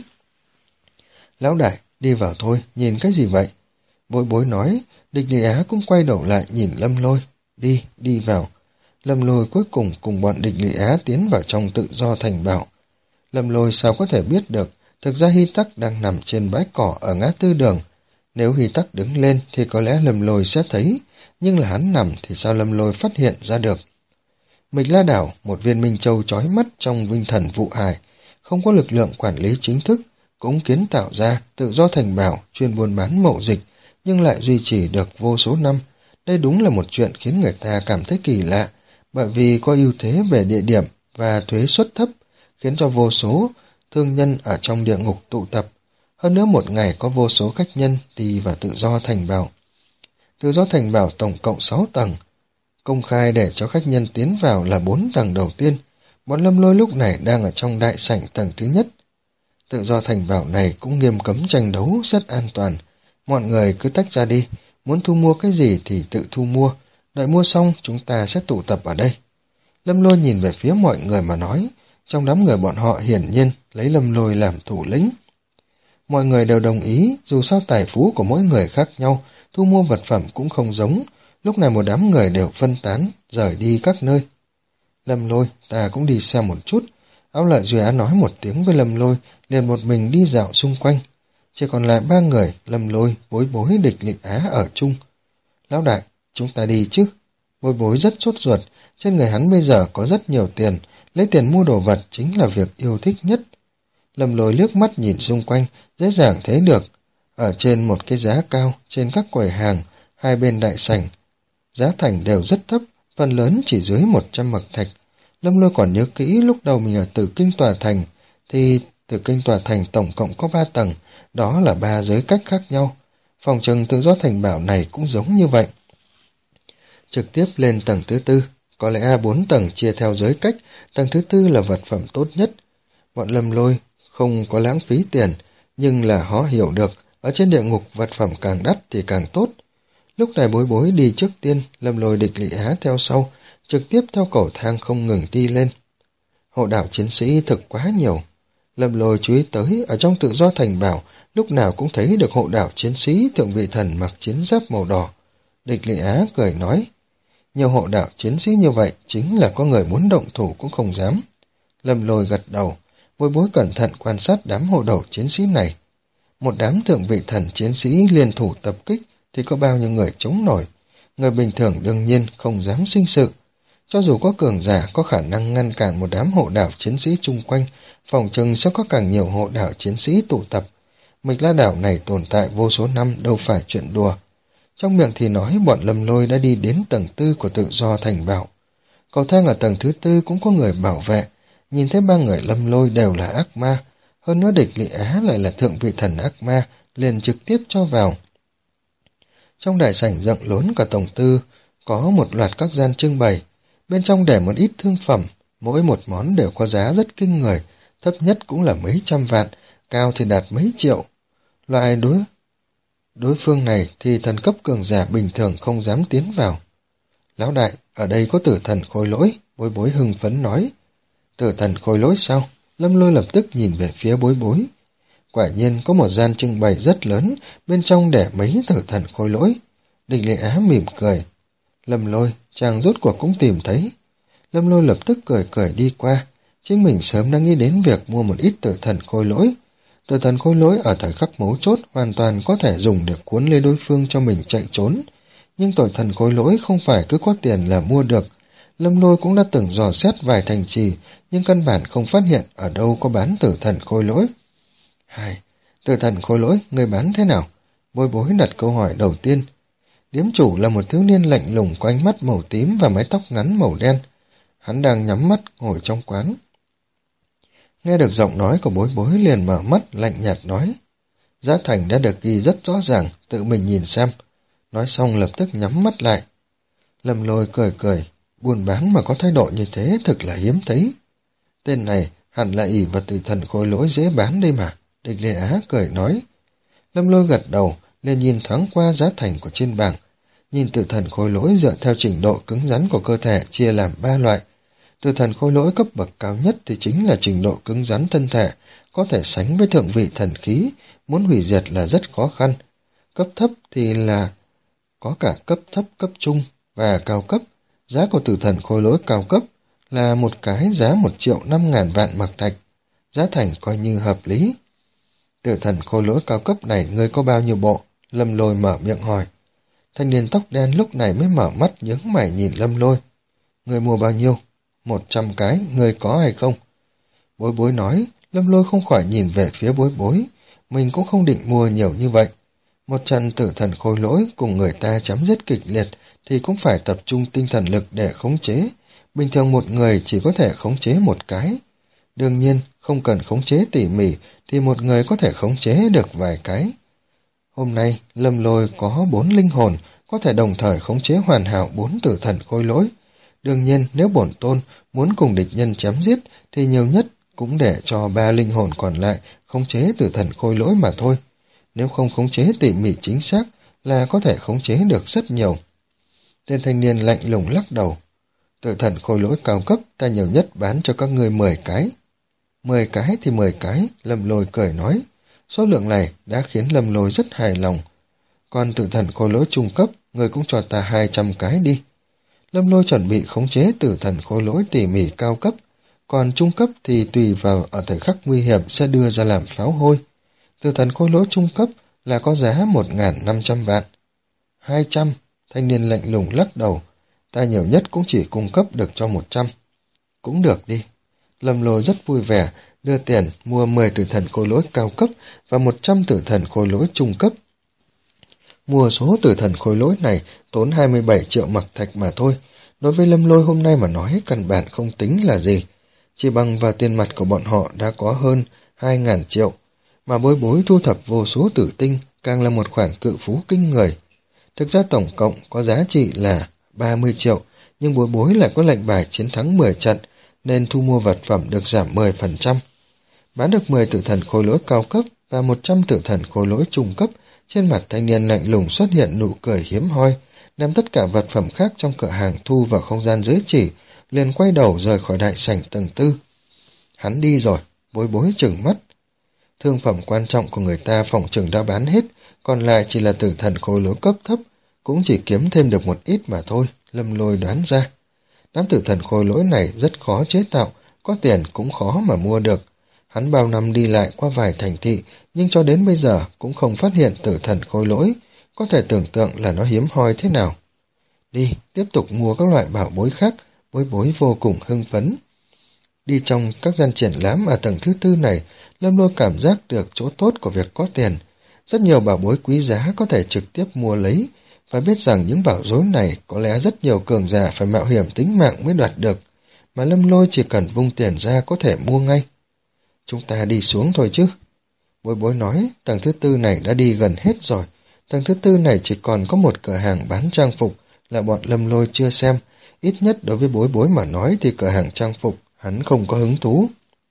[SPEAKER 1] Lão đại, đi vào thôi, nhìn cái gì vậy? Bối Bối nói, Địch Lý Á cũng quay đầu lại nhìn Lâm Lôi. Đi, đi vào. Lâm Lôi cuối cùng cùng bọn Địch Lý Á tiến vào trong Tự Do Thành Bảo. Lâm Lôi sao có thể biết được, thực ra Hy Tắc đang nằm trên bãi cỏ ở ngã tư đường. Nếu Hy Tắc đứng lên thì có lẽ Lâm Lôi sẽ thấy, nhưng là hắn nằm thì sao Lâm Lôi phát hiện ra được. Mịch La Đảo, một viên minh châu chói mắt trong Vinh Thần Vụ Hải, không có lực lượng quản lý chính thức, cũng kiến tạo ra Tự Do Thành Bảo chuyên buôn bán mậu dịch, nhưng lại duy trì được vô số năm. Đây đúng là một chuyện khiến người ta cảm thấy kỳ lạ, bởi vì có ưu thế về địa điểm và thuế suất thấp, khiến cho vô số thương nhân ở trong địa ngục tụ tập. Hơn nữa một ngày có vô số khách nhân đi vào Tự Do Thành Bảo. Tự Do Thành Bảo tổng cộng sáu tầng. Công khai để cho khách nhân tiến vào là bốn tầng đầu tiên. Bọn Lâm Lôi lúc này đang ở trong đại sảnh tầng thứ nhất. Tự Do Thành Bảo này cũng nghiêm cấm tranh đấu, rất an toàn. Mọi người cứ tách ra đi, muốn thu mua cái gì thì tự thu mua, đợi mua xong chúng ta sẽ tụ tập ở đây. Lâm Lôi nhìn về phía mọi người mà nói, trong đám người bọn họ hiển nhiên lấy Lâm Lôi làm thủ lĩnh. Mọi người đều đồng ý, dù sao tài phú của mỗi người khác nhau, thu mua vật phẩm cũng không giống. Lúc này một đám người đều phân tán, rời đi các nơi. Lâm Lôi, ta cũng đi xem một chút. Áo Lợi Duy Á nói một tiếng với Lâm Lôi, liền một mình đi dạo xung quanh. Chỉ còn lại ba người, Lâm Lôi, Bối Bối, Địch Lịch Á ở chung. Lão đại, chúng ta đi chứ? Bối Bối rất sốt ruột, trên người hắn bây giờ có rất nhiều tiền, lấy tiền mua đồ vật chính là việc yêu thích nhất. Lâm Lôi liếc mắt nhìn xung quanh, dễ dàng thấy được. Ở trên một cái giá cao, trên các quầy hàng, hai bên đại sảnh, giá thành đều rất thấp, phần lớn chỉ dưới một trăm mật thạch. Lâm Lôi còn nhớ kỹ lúc đầu mình ở Tử Kinh Tòa Thành, thì Tử Kinh Tòa Thành tổng cộng có ba tầng, đó là ba giới cách khác nhau. Phòng trừng Tự Do Thành Bảo này cũng giống như vậy. Trực tiếp lên tầng thứ tư, có lẽ bốn tầng chia theo giới cách, tầng thứ tư là vật phẩm tốt nhất. Bọn Lâm Lôi không có lãng phí tiền, nhưng là họ hiểu được, ở trên địa ngục vật phẩm càng đắt thì càng tốt. Lúc này Bối Bối đi trước tiên, Lâm Lôi, Địch Lị Á theo sau, trực tiếp theo cầu thang không ngừng đi lên. Hộ đạo chiến sĩ thực quá nhiều. Lâm Lôi chú ý tới, ở trong Tự Do Thành Bảo, lúc nào cũng thấy được hộ đạo chiến sĩ thượng vị thần mặc chiến giáp màu đỏ. Địch Lị Á cười nói, nhiều hộ đạo chiến sĩ như vậy, chính là có người muốn động thủ cũng không dám. Lâm Lôi gật đầu, Bối Bối cẩn thận quan sát đám hộ đạo chiến sĩ này. Một đám thượng vị thần chiến sĩ liên thủ tập kích, thì có bao nhiêu người chống nổi. Người bình thường đương nhiên không dám sinh sự. Cho dù có cường giả có khả năng ngăn cản một đám hộ đạo chiến sĩ chung quanh, phòng chừng sẽ có càng nhiều hộ đạo chiến sĩ tụ tập. Mịch La đảo này tồn tại vô số năm, đâu phải chuyện đùa. Trong miệng thì nói bọn Lâm Lôi đã đi đến tầng tư của Tự Do Thành Bảo. Cầu thang ở tầng thứ tư cũng có người bảo vệ. Nhìn thấy ba người Lâm Lôi đều là ác ma, hơn nữa Địch Lị Á lại là thượng vị thần ác ma, liền trực tiếp cho vào. Trong đại sảnh rộng lớn cả tầng tư, có một loạt các gian trưng bày. Bên trong để một ít thương phẩm, mỗi một món đều có giá rất kinh người, thấp nhất cũng là mấy trăm vạn, cao thì đạt mấy triệu. Loại đối đối phương này thì thần cấp cường giả bình thường không dám tiến vào. Lão đại, ở đây có tử thần khôi lỗi, Bối Bối hưng phấn nói. Tử thần khôi lỗi sao? Lâm Lôi lập tức nhìn về phía Bối Bối. Quả nhiên có một gian trưng bày rất lớn, bên trong để mấy tử thần khôi lỗi. Địch Lệ Á mỉm cười. Lâm Lôi, chàng rốt cuộc cũng tìm thấy. Lâm Lôi lập tức cười cười đi qua. Chính mình sớm đã nghĩ đến việc mua một ít tử thần khôi lỗi. Tử thần khôi lỗi ở thời khắc mấu chốt hoàn toàn có thể dùng để cuốn lấy đối phương cho mình chạy trốn. Nhưng tử thần khôi lỗi không phải cứ có tiền là mua được. Lâm Lôi cũng đã từng dò xét vài thành trì, nhưng căn bản không phát hiện ở đâu có bán tử thần khôi lỗi. Hai, tử thần khôi lỗi, người bán thế nào? Bối Bối đặt câu hỏi đầu tiên. Điếm chủ là một thiếu niên lạnh lùng có ánh mắt màu tím và mái tóc ngắn màu đen. Hắn đang nhắm mắt ngồi trong quán. Nghe được giọng nói của Bối Bối liền mở mắt lạnh nhạt nói. Giá thành đã được ghi rất rõ ràng, tự mình nhìn xem. Nói xong lập tức nhắm mắt lại. Lâm Lôi cười cười, buôn bán mà có thái độ như thế thực là hiếm thấy. Tên này hẳn là ỷ vào tử thần khôi lỗi dễ bán đây mà. Địch Lệ Á cười nói. Lâm Lôi gật đầu, liền nhìn thoáng qua giá thành của trên bảng. Nhìn tử thần khôi lỗi dựa theo trình độ cứng rắn của cơ thể chia làm ba loại. Tử thần khôi lỗi cấp bậc cao nhất thì chính là trình độ cứng rắn thân thể, có thể sánh với thượng vị thần khí, muốn hủy diệt là rất khó khăn. Cấp thấp thì là có cả cấp thấp, cấp trung và cao cấp. Giá của tử thần khôi lỗi cao cấp là một cái giá một triệu năm ngàn vạn mật thạch. Giá thành coi như hợp lý. Tử thần khôi lỗi cao cấp này ngươi có bao nhiêu bộ? Lâm Lôi mở miệng hỏi. Thanh niên tóc đen lúc này mới mở mắt nhướng mày nhìn Lâm Lôi. Ngươi mua bao nhiêu? Một trăm cái, ngươi có hay không? Bối Bối nói. Lâm Lôi không khỏi nhìn về phía Bối Bối. Mình cũng không định mua nhiều như vậy. Một trận tử thần khôi lỗi cùng người ta chấm dứt kịch liệt thì cũng phải tập trung tinh thần lực để khống chế. Bình thường một người chỉ có thể khống chế một cái. Đương nhiên, không cần khống chế tỉ mỉ thì một người có thể khống chế được vài cái. Hôm nay, Lâm Lôi có bốn linh hồn, có thể đồng thời khống chế hoàn hảo bốn tử thần khôi lỗi. Đương nhiên, nếu bổn tôn muốn cùng địch nhân chém giết thì nhiều nhất cũng để cho ba linh hồn còn lại khống chế tử thần khôi lỗi mà thôi. Nếu không khống chế tỉ mỉ chính xác là có thể khống chế được rất nhiều. Tên thanh niên lạnh lùng lắc đầu. Tử thần khôi lỗi cao cấp ta nhiều nhất bán cho các ngươi mười cái. Mười cái thì mười cái, Lâm Lôi cười nói. Số lượng này đã khiến Lâm Lôi rất hài lòng. Còn tử thần khôi lỗi trung cấp, người cũng cho ta hai trăm cái đi. Lâm Lôi chuẩn bị khống chế tử thần khôi lỗi tỉ mỉ cao cấp, còn trung cấp thì tùy vào ở thời khắc nguy hiểm sẽ đưa ra làm pháo hôi. Tử thần khôi lỗi trung cấp là có giá một nghìn năm trăm vạn. Hai trăm, thanh niên lạnh lùng lắc đầu, ta nhiều nhất cũng chỉ cung cấp được cho một trăm. Cũng được đi. Lâm Lôi rất vui vẻ, đưa tiền mua mười tử thần khôi lỗi cao cấp và một trăm tử thần khôi lỗi trung cấp. Mua số tử thần khôi lỗi này tốn hai mươi bảy triệu mặc thạch mà thôi. Đối với Lâm Lôi hôm nay mà nói căn bản không tính là gì. Chỉ bằng vào tiền mặt của bọn họ đã có hơn hai nghìn triệu. Mà Bối Bối thu thập vô số tử tinh càng là một khoản cự phú kinh người. Thực ra tổng cộng có giá trị là ba mươi triệu, nhưng Bối Bối lại có lệnh bài chiến thắng mười trận, nên thu mua vật phẩm được giảm mười phần trăm. Bán được mười tử thần khôi lỗi cao cấp và một trăm tử thần khôi lỗi trung cấp, trên mặt thanh niên lạnh lùng xuất hiện nụ cười hiếm hoi, đem tất cả vật phẩm khác trong cửa hàng thu vào không gian giới chỉ, liền quay đầu rời khỏi đại sảnh tầng tư. Hắn đi rồi, Bối Bối trừng mắt. Thương phẩm quan trọng của người ta phòng chừng đã bán hết, còn lại chỉ là tử thần khôi lỗi cấp thấp, cũng chỉ kiếm thêm được một ít mà thôi, Lâm Lôi đoán ra. Đám tử thần khôi lỗi này rất khó chế tạo, có tiền cũng khó mà mua được. Hắn bao năm đi lại qua vài thành thị, nhưng cho đến bây giờ cũng không phát hiện tử thần khôi lỗi, có thể tưởng tượng là nó hiếm hoi thế nào. Đi, tiếp tục mua các loại bảo bối khác, Bối Bối vô cùng hưng phấn. Đi trong các gian triển lãm ở tầng thứ tư này, Lâm Lôi cảm giác được chỗ tốt của việc có tiền. Rất nhiều bảo bối quý giá có thể trực tiếp mua lấy, phải biết rằng những bảo bối này có lẽ rất nhiều cường giả phải mạo hiểm tính mạng mới đoạt được, mà Lâm Lôi chỉ cần vung tiền ra có thể mua ngay. Chúng ta đi xuống thôi chứ. Bối Bối nói, tầng thứ tư này đã đi gần hết rồi. Tầng thứ tư này chỉ còn có một cửa hàng bán trang phục là bọn Lâm Lôi chưa xem. Ít nhất đối với Bối Bối mà nói thì cửa hàng trang phục hắn không có hứng thú.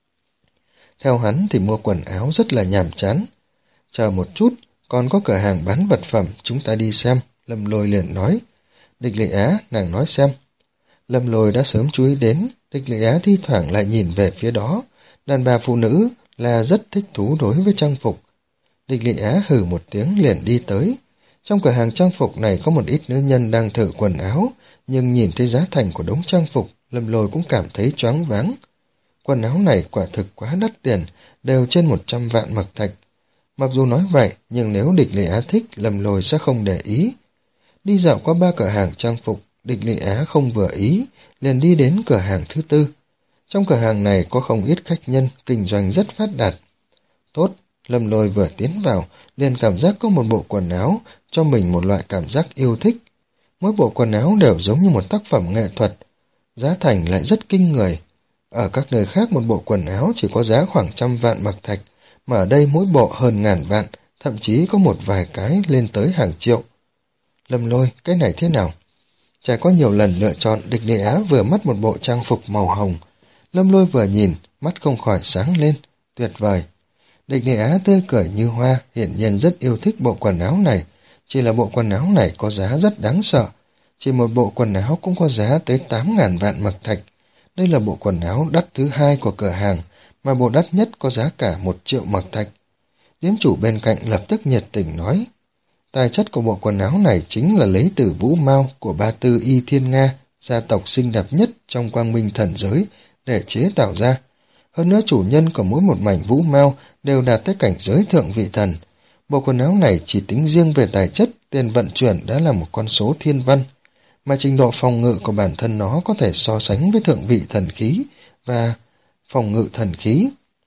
[SPEAKER 1] Theo hắn thì mua quần áo rất là nhàm chán. Chờ một chút, còn có cửa hàng bán vật phẩm, chúng ta đi xem, Lâm Lôi liền nói. Địch Lệ Á, nàng nói xem. Lâm Lôi đã sớm chú ý đến, Địch Lệ Á thi thoảng lại nhìn về phía đó. Đàn bà phụ nữ là rất thích thú đối với trang phục. Địch Lệ Á hừ một tiếng liền đi tới. Trong cửa hàng trang phục này có một ít nữ nhân đang thử quần áo, nhưng nhìn thấy giá thành của đống trang phục, Lâm Lôi cũng cảm thấy choáng váng. Quần áo này quả thực quá đắt tiền, đều trên một trăm vạn mặc thạch. Mặc dù nói vậy, nhưng nếu Địch Lệ Á thích, Lâm Lôi sẽ không để ý. Đi dạo qua ba cửa hàng trang phục, Địch Lệ Á không vừa ý, liền đi đến cửa hàng thứ tư. Trong cửa hàng này có không ít khách nhân, kinh doanh rất phát đạt. Tốt, Lâm Lôi vừa tiến vào, liền cảm giác có một bộ quần áo, cho mình một loại cảm giác yêu thích. Mỗi bộ quần áo đều giống như một tác phẩm nghệ thuật, giá thành lại rất kinh người. Ở các nơi khác một bộ quần áo chỉ có giá khoảng trăm vạn mặc thạch, mà ở đây mỗi bộ hơn ngàn vạn, thậm chí có một vài cái lên tới hàng triệu. Lâm Lôi, cái này thế nào? Trải qua nhiều lần lựa chọn, Địch Lệ Á vừa mắt một bộ trang phục màu hồng. Lâm Lôi vừa nhìn, mắt không khỏi sáng lên, tuyệt vời. Địch Lệ Á tươi cười như hoa, hiển nhiên rất yêu thích bộ quần áo này. Chỉ là bộ quần áo này có giá rất đáng sợ. Chỉ một bộ quần áo cũng có giá tới tám ngàn vạn mặc thạch. Đây là bộ quần áo đắt thứ hai của cửa hàng, mà bộ đắt nhất có giá cả một triệu mặc thạch. Điếm chủ bên cạnh lập tức nhiệt tình nói, tài chất của bộ quần áo này chính là lấy từ vũ mao của Ba Tư Y Thiên Nga, gia tộc xinh đẹp nhất trong quang minh thần giới, để chế tạo ra. Hơn nữa chủ nhân của mỗi một mảnh vũ mao đều đạt tới cảnh giới thượng vị thần. Bộ quần áo này chỉ tính riêng về tài chất, tiền vận chuyển đã là một con số thiên văn, mà trình độ phòng ngự của bản thân nó có thể so sánh với thượng vị thần khí và phòng ngự thần khí.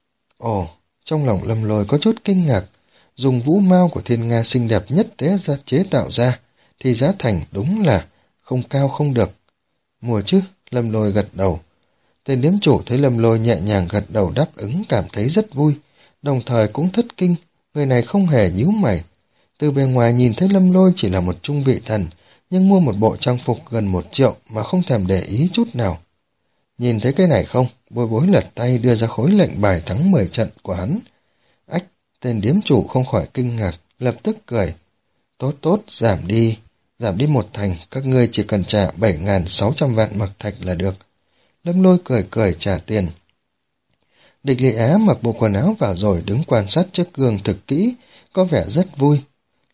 [SPEAKER 1] Ồ, trong lòng Lâm Lôi có chút kinh ngạc, dùng vũ mao của Thiên Nga xinh đẹp nhất tế ra chế tạo ra, thì giá thành đúng là không cao không được. Mua chứ, Lâm Lôi gật đầu. Tên điếm chủ thấy Lâm Lôi nhẹ nhàng gật đầu đáp ứng cảm thấy rất vui, đồng thời cũng thất kinh, người này không hề nhíu mày. Từ bề ngoài nhìn thấy Lâm Lôi chỉ là một trung vị thần, nhưng mua một bộ trang phục gần một triệu mà không thèm để ý chút nào. Nhìn thấy cái này không? Bối Bối lật tay đưa ra khối lệnh bài thắng mười trận của hắn. Ách, tên điếm chủ không khỏi kinh ngạc, lập tức cười. Tốt tốt, giảm đi, giảm đi một thành, các ngươi chỉ cần trả bảy nghìn sáu trăm vạn mặc thạch là được. Lâm Lôi cười cười trả tiền. Địch Lệ Á mặc bộ quần áo vào rồi đứng quan sát trước gương thực kỹ, có vẻ rất vui.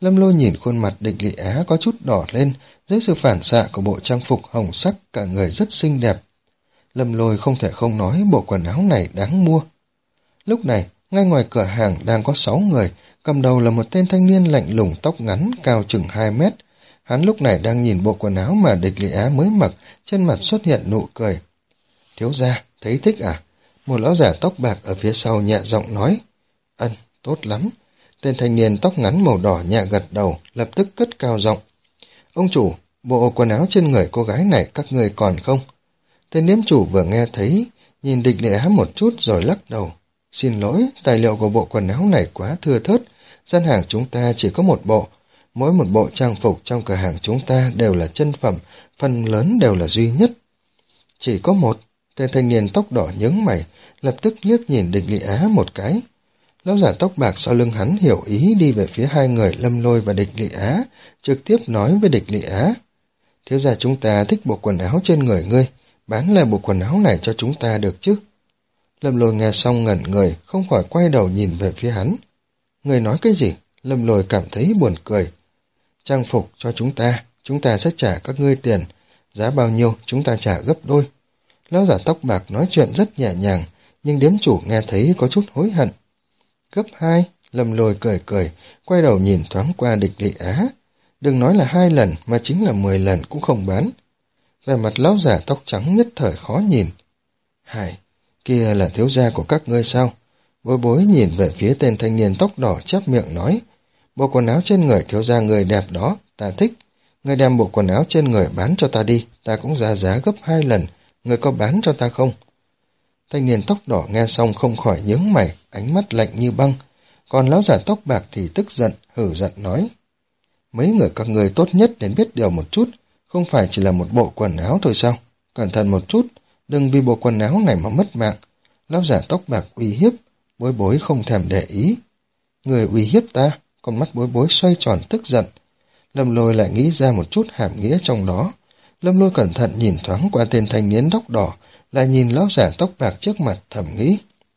[SPEAKER 1] Lâm Lôi nhìn khuôn mặt Địch Lị Á có chút đỏ lên, dưới sự phản xạ của bộ trang phục hồng sắc, cả người rất xinh đẹp. Lâm Lôi không thể không nói bộ quần áo này đáng mua. Lúc này, ngay ngoài cửa hàng đang có sáu người, cầm đầu là một tên thanh niên lạnh lùng tóc ngắn, cao chừng hai mét. Hắn lúc này đang nhìn bộ quần áo mà Địch Lị Á mới mặc, trên mặt xuất hiện nụ cười. Thiếu gia, thấy thích à? Một lão giả tóc bạc ở phía sau nhẹ giọng nói. Ân, tốt lắm. Tên thanh niên tóc ngắn màu đỏ nhẹ gật đầu, lập tức cất cao giọng. Ông chủ, bộ quần áo trên người cô gái này các người còn không? Tên điếm chủ vừa nghe thấy, nhìn Địch Lị Á một chút rồi lắc đầu. Xin lỗi, tài liệu của bộ quần áo này quá thưa thớt, gian hàng chúng ta chỉ có một bộ. Mỗi một bộ trang phục trong cửa hàng chúng ta đều là chân phẩm, phần lớn đều là duy nhất. Chỉ có một, tên thanh niên tóc đỏ nhướng mày, lập tức liếc nhìn Địch Lị Á một cái. Lão giả tóc bạc sau lưng hắn hiểu ý đi về phía hai người Lâm Lôi và Địch Lị Á, trực tiếp nói với Địch Lị Á. Thiếu gia chúng ta thích bộ quần áo trên người ngươi, bán lại bộ quần áo này cho chúng ta được chứ? Lâm Lôi nghe xong ngẩn người, không khỏi quay đầu nhìn về phía hắn. Người nói cái gì? Lâm Lôi cảm thấy buồn cười. Trang phục cho chúng ta, chúng ta sẽ trả các ngươi tiền. Giá bao nhiêu chúng ta trả gấp đôi. Lão giả tóc bạc nói chuyện rất nhẹ nhàng, nhưng điếm chủ nghe thấy có chút hối hận. Gấp hai, Lâm Lôi cười cười, quay đầu nhìn thoáng qua Địch Lị Á. Đừng nói là hai lần mà chính là mười lần cũng không bán. Về mặt lão giả tóc trắng nhất thời khó nhìn. Hải, kia là thiếu gia của các ngươi sao? Bối bối nhìn về phía tên thanh niên tóc đỏ chép miệng nói. Bộ quần áo trên người thiếu gia người đẹp đó, ta thích. Người đem bộ quần áo trên người bán cho ta đi, ta cũng ra giá gấp hai lần. Người có bán cho ta không? Thanh niên tóc đỏ nghe xong không khỏi nhướng mày, ánh mắt lạnh như băng. Còn lão giả tóc bạc thì tức giận, hử giận nói. Mấy người các người tốt nhất nên biết điều một chút, không phải chỉ là một bộ quần áo thôi sao? Cẩn thận một chút, đừng vì bộ quần áo này mà mất mạng. Lão giả tóc bạc uy hiếp, bối bối không thèm để ý. Người uy hiếp ta, con mắt bối bối xoay tròn tức giận. Lâm Lôi lại nghĩ ra một chút hàm nghĩa trong đó. Lâm Lôi cẩn thận nhìn thoáng qua tên thanh niên tóc đỏ, lại nhìn lão giả tóc bạc trước mặt thầm nghĩ.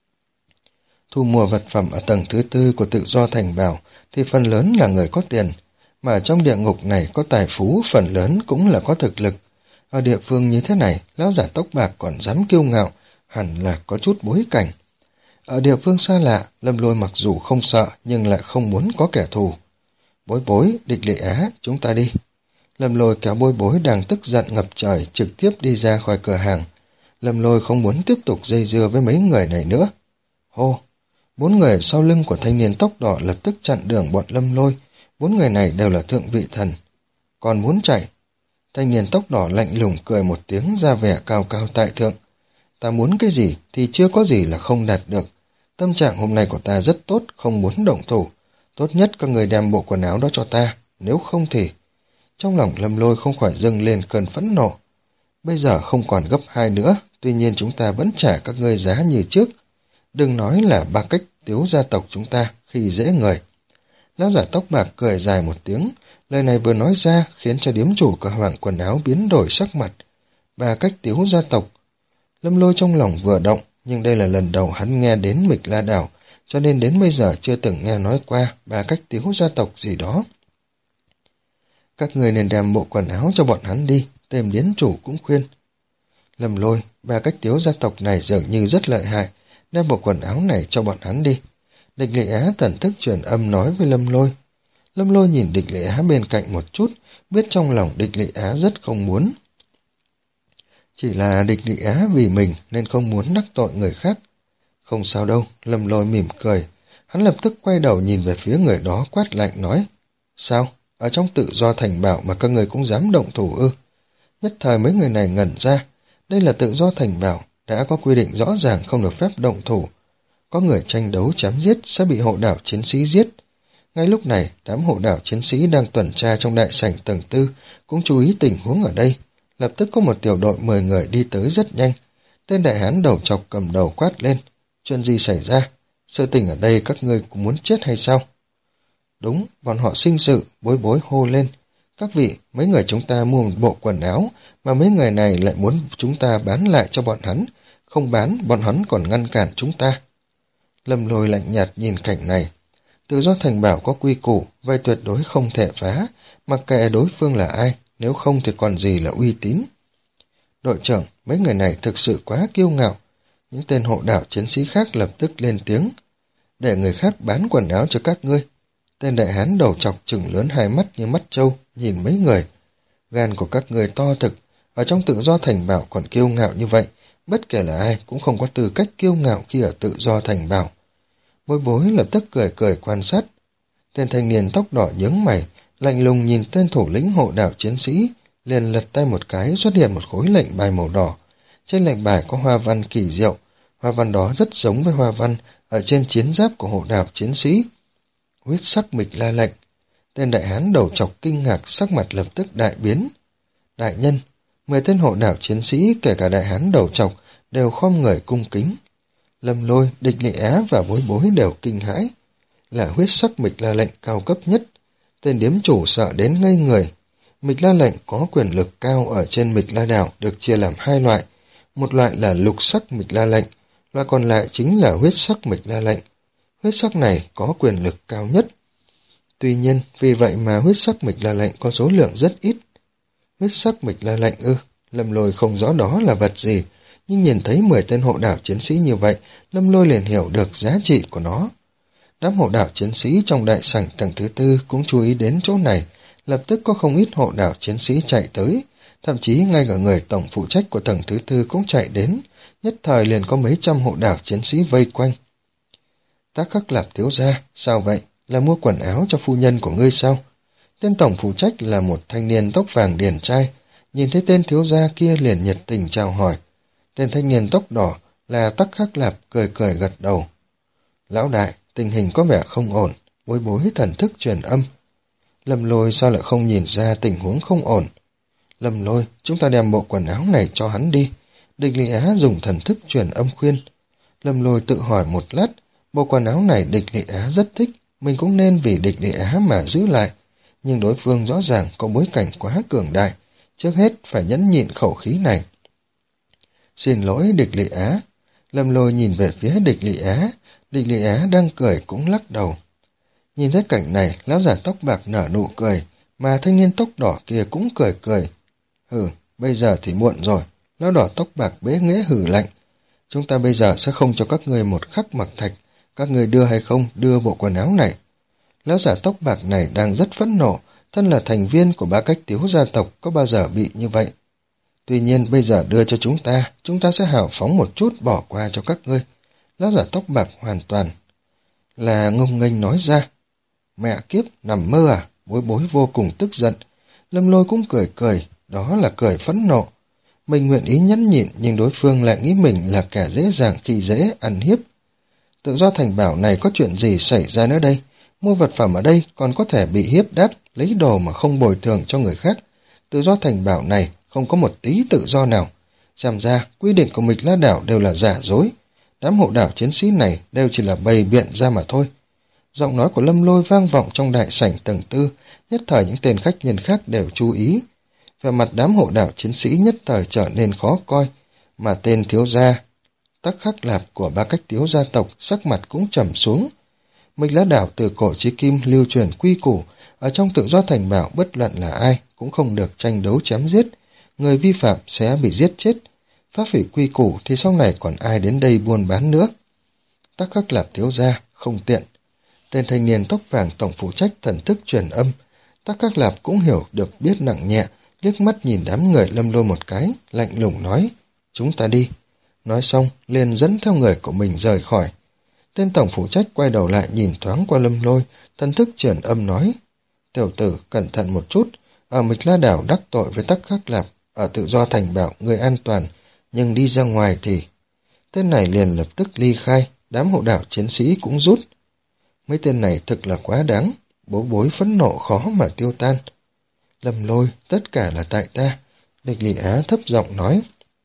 [SPEAKER 1] Thu mua vật phẩm ở tầng thứ tư của tự do thành bảo thì phần lớn là người có tiền, mà trong địa ngục này có tài phú phần lớn cũng là có thực lực. Ở địa phương như thế này, lão giả tóc bạc còn dám kiêu ngạo, hẳn là có chút bối cảnh. Ở địa phương xa lạ, Lâm Lôi mặc dù không sợ nhưng lại không muốn có kẻ thù. Bối bối, Địch Lị Á, chúng ta đi. Lâm Lôi kéo bối bối đang tức giận ngập trời trực tiếp đi ra khỏi cửa hàng. Lâm Lôi không muốn tiếp tục dây dưa với mấy người này nữa. Hô! Bốn người sau lưng của thanh niên tóc đỏ lập tức chặn đường bọn Lâm Lôi. Bốn người này đều là thượng vị thần. Còn muốn chạy? Thanh niên tóc đỏ lạnh lùng cười một tiếng ra vẻ cao cao tại thượng. Ta muốn cái gì thì chưa có gì là không đạt được. Tâm trạng hôm nay của ta rất tốt, không muốn động thủ. Tốt nhất các người đem bộ quần áo đó cho ta, nếu không thì... Trong lòng Lâm Lôi không khỏi dâng lên cơn phẫn nộ. Bây giờ không còn gấp hai nữa, tuy nhiên chúng ta vẫn trả các ngươi giá như trước. Đừng nói là ba cách tiếu gia tộc chúng ta khi dễ người. Lão giả tóc bạc cười dài một tiếng, lời này vừa nói ra khiến cho điếm chủ cửa hàng quần áo biến đổi sắc mặt. Ba cách tiếu gia tộc. Lâm Lôi trong lòng vừa động, nhưng đây là lần đầu hắn nghe đến Mịch La Đảo, cho nên đến bây giờ chưa từng nghe nói qua ba cách tiếu gia tộc gì đó. Các người nên đem bộ quần áo cho bọn hắn đi, tên điếm chủ cũng khuyên. Lâm Lôi, ba cách tiếu gia tộc này dường như rất lợi hại, đem bộ quần áo này cho bọn hắn đi. Địch Lị Á thần thức truyền âm nói với Lâm Lôi. Lâm Lôi nhìn Địch Lị Á bên cạnh một chút, biết trong lòng Địch Lị Á rất không muốn. Chỉ là Địch Lị Á vì mình nên không muốn đắc tội người khác. Không sao đâu, Lâm Lôi mỉm cười. Hắn lập tức quay đầu nhìn về phía người đó quát lạnh nói. Sao? Ở trong tự do thành bảo mà các người cũng dám động thủ ư? Nhất thời mấy người này ngẩn ra. Đây là tự do thành bảo, đã có quy định rõ ràng không được phép động thủ. Có người tranh đấu chém giết sẽ bị hộ đảo chiến sĩ giết. Ngay lúc này, đám hộ đảo chiến sĩ đang tuần tra trong đại sảnh tầng tư cũng chú ý tình huống ở đây. Lập tức có một tiểu đội mười người đi tới rất nhanh. Tên đại hán đầu chọc cầm đầu quát lên. Chuyện gì xảy ra? Sự tình ở đây các ngươi cũng muốn chết hay sao? Đúng, bọn họ sinh sự, bối bối hô lên. Các vị, mấy người chúng ta mua một bộ quần áo, mà mấy người này lại muốn chúng ta bán lại cho bọn hắn. Không bán, bọn hắn còn ngăn cản chúng ta. Lâm Lôi lạnh nhạt nhìn cảnh này. Tự do thành bảo có quy củ, vậy tuyệt đối không thể phá, mặc kệ đối phương là ai, nếu không thì còn gì là uy tín. Đội trưởng, mấy người này thực sự quá kiêu ngạo. Những tên hộ đạo chiến sĩ khác lập tức lên tiếng. Để người khác bán quần áo cho các ngươi. Tên đại hán đầu chọc trừng lớn hai mắt như mắt trâu, nhìn mấy người. Gan của các người to thực, ở trong tự do thành bảo còn kiêu ngạo như vậy, bất kể là ai cũng không có tư cách kiêu ngạo khi ở tự do thành bảo. Bối bối lập tức cười cười quan sát. Tên thanh niên tóc đỏ nhướng mày, lạnh lùng nhìn tên thủ lĩnh hộ đạo chiến sĩ, liền lật tay một cái xuất hiện một khối lệnh bài màu đỏ. Trên lệnh bài có hoa văn kỳ diệu, hoa văn đó rất giống với hoa văn ở trên chiến giáp của hộ đạo chiến sĩ. Huyết sắc mịch la lệnh. Tên đại hán đầu chọc kinh ngạc, sắc mặt lập tức đại biến. Đại nhân, mười tên hộ đạo chiến sĩ kể cả đại hán đầu chọc đều khom người cung kính. Lâm Lôi, Địch Lị Á và Bối Bối đều kinh hãi. Là huyết sắc mịch la lệnh cao cấp nhất. Tên điếm chủ sợ đến ngây người. Mịch la lệnh có quyền lực cao ở trên mịch la đảo được chia làm hai loại. Một loại là lục sắc mịch la lệnh, loại còn lại chính là huyết sắc mịch la lệnh. Huyết sắc này có quyền lực cao nhất. Tuy nhiên, vì vậy mà huyết sắc mịch la lệnh có số lượng rất ít. Huyết sắc mịch la lệnh ư, Lâm Lôi không rõ đó là vật gì, nhưng nhìn thấy mười tên hộ đạo chiến sĩ như vậy, Lâm Lôi liền hiểu được giá trị của nó. Đám hộ đạo chiến sĩ trong đại sảnh tầng thứ tư cũng chú ý đến chỗ này, lập tức có không ít hộ đạo chiến sĩ chạy tới, thậm chí ngay cả người tổng phụ trách của tầng thứ tư cũng chạy đến, nhất thời liền có mấy trăm hộ đạo chiến sĩ vây quanh. Tác Khắc Lạp thiếu gia, sao vậy? Là mua quần áo cho phu nhân của ngươi sao? Tên tổng phụ trách là một thanh niên tóc vàng điển trai, nhìn thấy tên thiếu gia kia liền nhiệt tình chào hỏi. Tên thanh niên tóc đỏ là Tắc Khắc Lạp cười cười gật đầu. Lão đại, tình hình có vẻ không ổn, Bối Bối thần thức truyền âm. Lâm Lôi sao lại không nhìn ra tình huống không ổn? Lâm Lôi, chúng ta đem bộ quần áo này cho hắn đi. Địch Lị Á dùng thần thức truyền âm khuyên. Lâm Lôi tự hỏi một lát, bộ quần áo này Địch Lị Á rất thích, mình cũng nên vì Địch Lị Á mà giữ lại. Nhưng đối phương rõ ràng có bối cảnh quá cường đại, trước hết phải nhẫn nhịn khẩu khí này. Xin lỗi Địch Lị Á. Lâm Lôi nhìn về phía Địch Lị Á, Địch Lị Á đang cười cũng lắc đầu. Nhìn thấy cảnh này, lão già tóc bạc nở nụ cười, mà thanh niên tóc đỏ kia cũng cười cười. Hừ, bây giờ thì muộn rồi, lão đỏ tóc bạc bế nghễ hừ lạnh. Chúng ta bây giờ sẽ không cho các ngươi một khắc mặc thạch, các ngươi đưa hay không đưa bộ quần áo này. Lão già tóc bạc này đang rất phẫn nộ, thân là thành viên của ba cách tiếu gia tộc có bao giờ bị như vậy. Tuy nhiên bây giờ đưa cho chúng ta, chúng ta sẽ hào phóng một chút bỏ qua cho các ngươi. Lão già tóc bạc hoàn toàn là ngông nghênh nói ra. Mẹ kiếp, nằm mơ à? Bối Bối vô cùng tức giận. Lâm Lôi cũng cười cười, đó là cười phẫn nộ. Mình nguyện ý nhẫn nhịn, nhưng đối phương lại nghĩ mình là kẻ dễ dàng khi dễ ăn hiếp. Tự do thành bảo này có chuyện gì xảy ra nữa đây? Mua vật phẩm ở đây còn có thể bị hiếp đáp, lấy đồ mà không bồi thường cho người khác. Tự do thành bảo này không có một tí tự do nào. Xem ra, quy định của Mịch La Đảo đều là giả dối. Đám hộ đảo chiến sĩ này đều chỉ là bày biện ra mà thôi. Giọng nói của Lâm Lôi vang vọng trong đại sảnh tầng tư, nhất thời những tên khách nhân khác đều chú ý. Về mặt đám hộ đảo chiến sĩ nhất thời trở nên khó coi, mà tên thiếu gia Tắc Khắc Lạp của ba cách tiếu gia tộc sắc mặt cũng trầm xuống. Mịch La Đảo từ cổ chí kim lưu truyền quy củ, ở trong tự do thành bảo bất luận là ai cũng không được tranh đấu chém giết, người vi phạm sẽ bị giết chết. Phá hủy quy củ thì sau này còn ai đến đây buôn bán nữa. Tắc Khắc Lạp thiếu gia không tiện. Tên thanh niên tóc vàng tổng phụ trách thần thức truyền âm. Tắc Khắc Lạp cũng hiểu được biết nặng nhẹ, liếc mắt nhìn đám người Lâm Lôi một cái, lạnh lùng nói, chúng ta đi. Nói xong, liền dẫn theo người của mình rời khỏi. Tên tổng phụ trách quay đầu lại nhìn thoáng qua Lâm Lôi, thần thức truyền âm nói, tiểu tử, cẩn thận một chút, ở Mịch La Đảo đắc tội với Tắc Khắc Lạp, ở tự do thành bảo người an toàn, nhưng đi ra ngoài thì... Tên này liền lập tức ly khai, đám hộ đảo chiến sĩ cũng rút. Mấy tên này thực là quá đáng, Bố Bối phẫn nộ khó mà tiêu tan. Lâm Lôi, tất cả là tại ta, Địch Lị Á thấp giọng nói.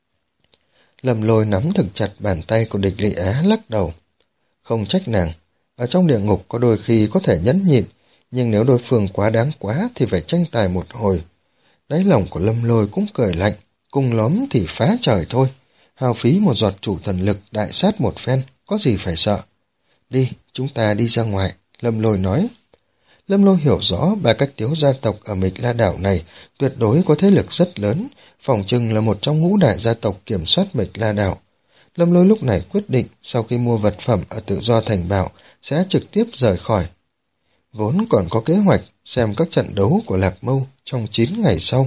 [SPEAKER 1] Lâm Lôi nắm thực chặt bàn tay của Địch Lị Á lắc đầu. Không trách nàng, ở trong địa ngục có đôi khi có thể nhẫn nhịn, nhưng nếu đối phương quá đáng quá thì phải tranh tài một hồi. Đáy lòng của Lâm Lôi cũng cười lạnh, cùng lóm thì phá trời thôi, hao phí một giọt chủ thần lực đại sát một phen, có gì phải sợ. Đi, chúng ta đi ra ngoài, Lâm Lôi nói. Lâm Lôi hiểu rõ ba cách tiếu gia tộc ở Mịch La Đảo này tuyệt đối có thế lực rất lớn, phỏng chừng là một trong ngũ đại gia tộc kiểm soát Mịch La Đảo. Lâm Lôi lúc này quyết định sau khi mua vật phẩm ở Tự Do Thành Bảo sẽ trực tiếp rời khỏi. Vốn còn có kế hoạch xem các trận đấu của Lạc Mâu trong chín ngày sau.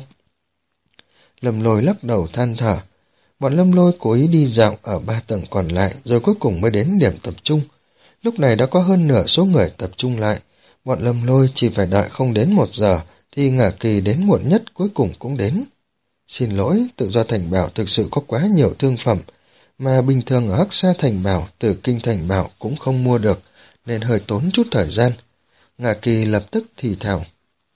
[SPEAKER 1] Lâm Lôi lắc đầu than thở. Bọn Lâm Lôi cố ý đi dạo ở ba tầng còn lại rồi cuối cùng mới đến điểm tập trung. Lúc này đã có hơn nửa số người tập trung lại. Bọn Lâm Lôi chỉ phải đợi không đến một giờ thì Ngả Kỳ đến muộn nhất cuối cùng cũng đến. Xin lỗi, Tự Do Thành Bảo thực sự có quá nhiều thương phẩm, mà bình thường ở Hắc Sa Thành Bảo, Tử Kinh Thành Bảo cũng không mua được, nên hơi tốn chút thời gian. Ngả Kỳ lập tức thì thào.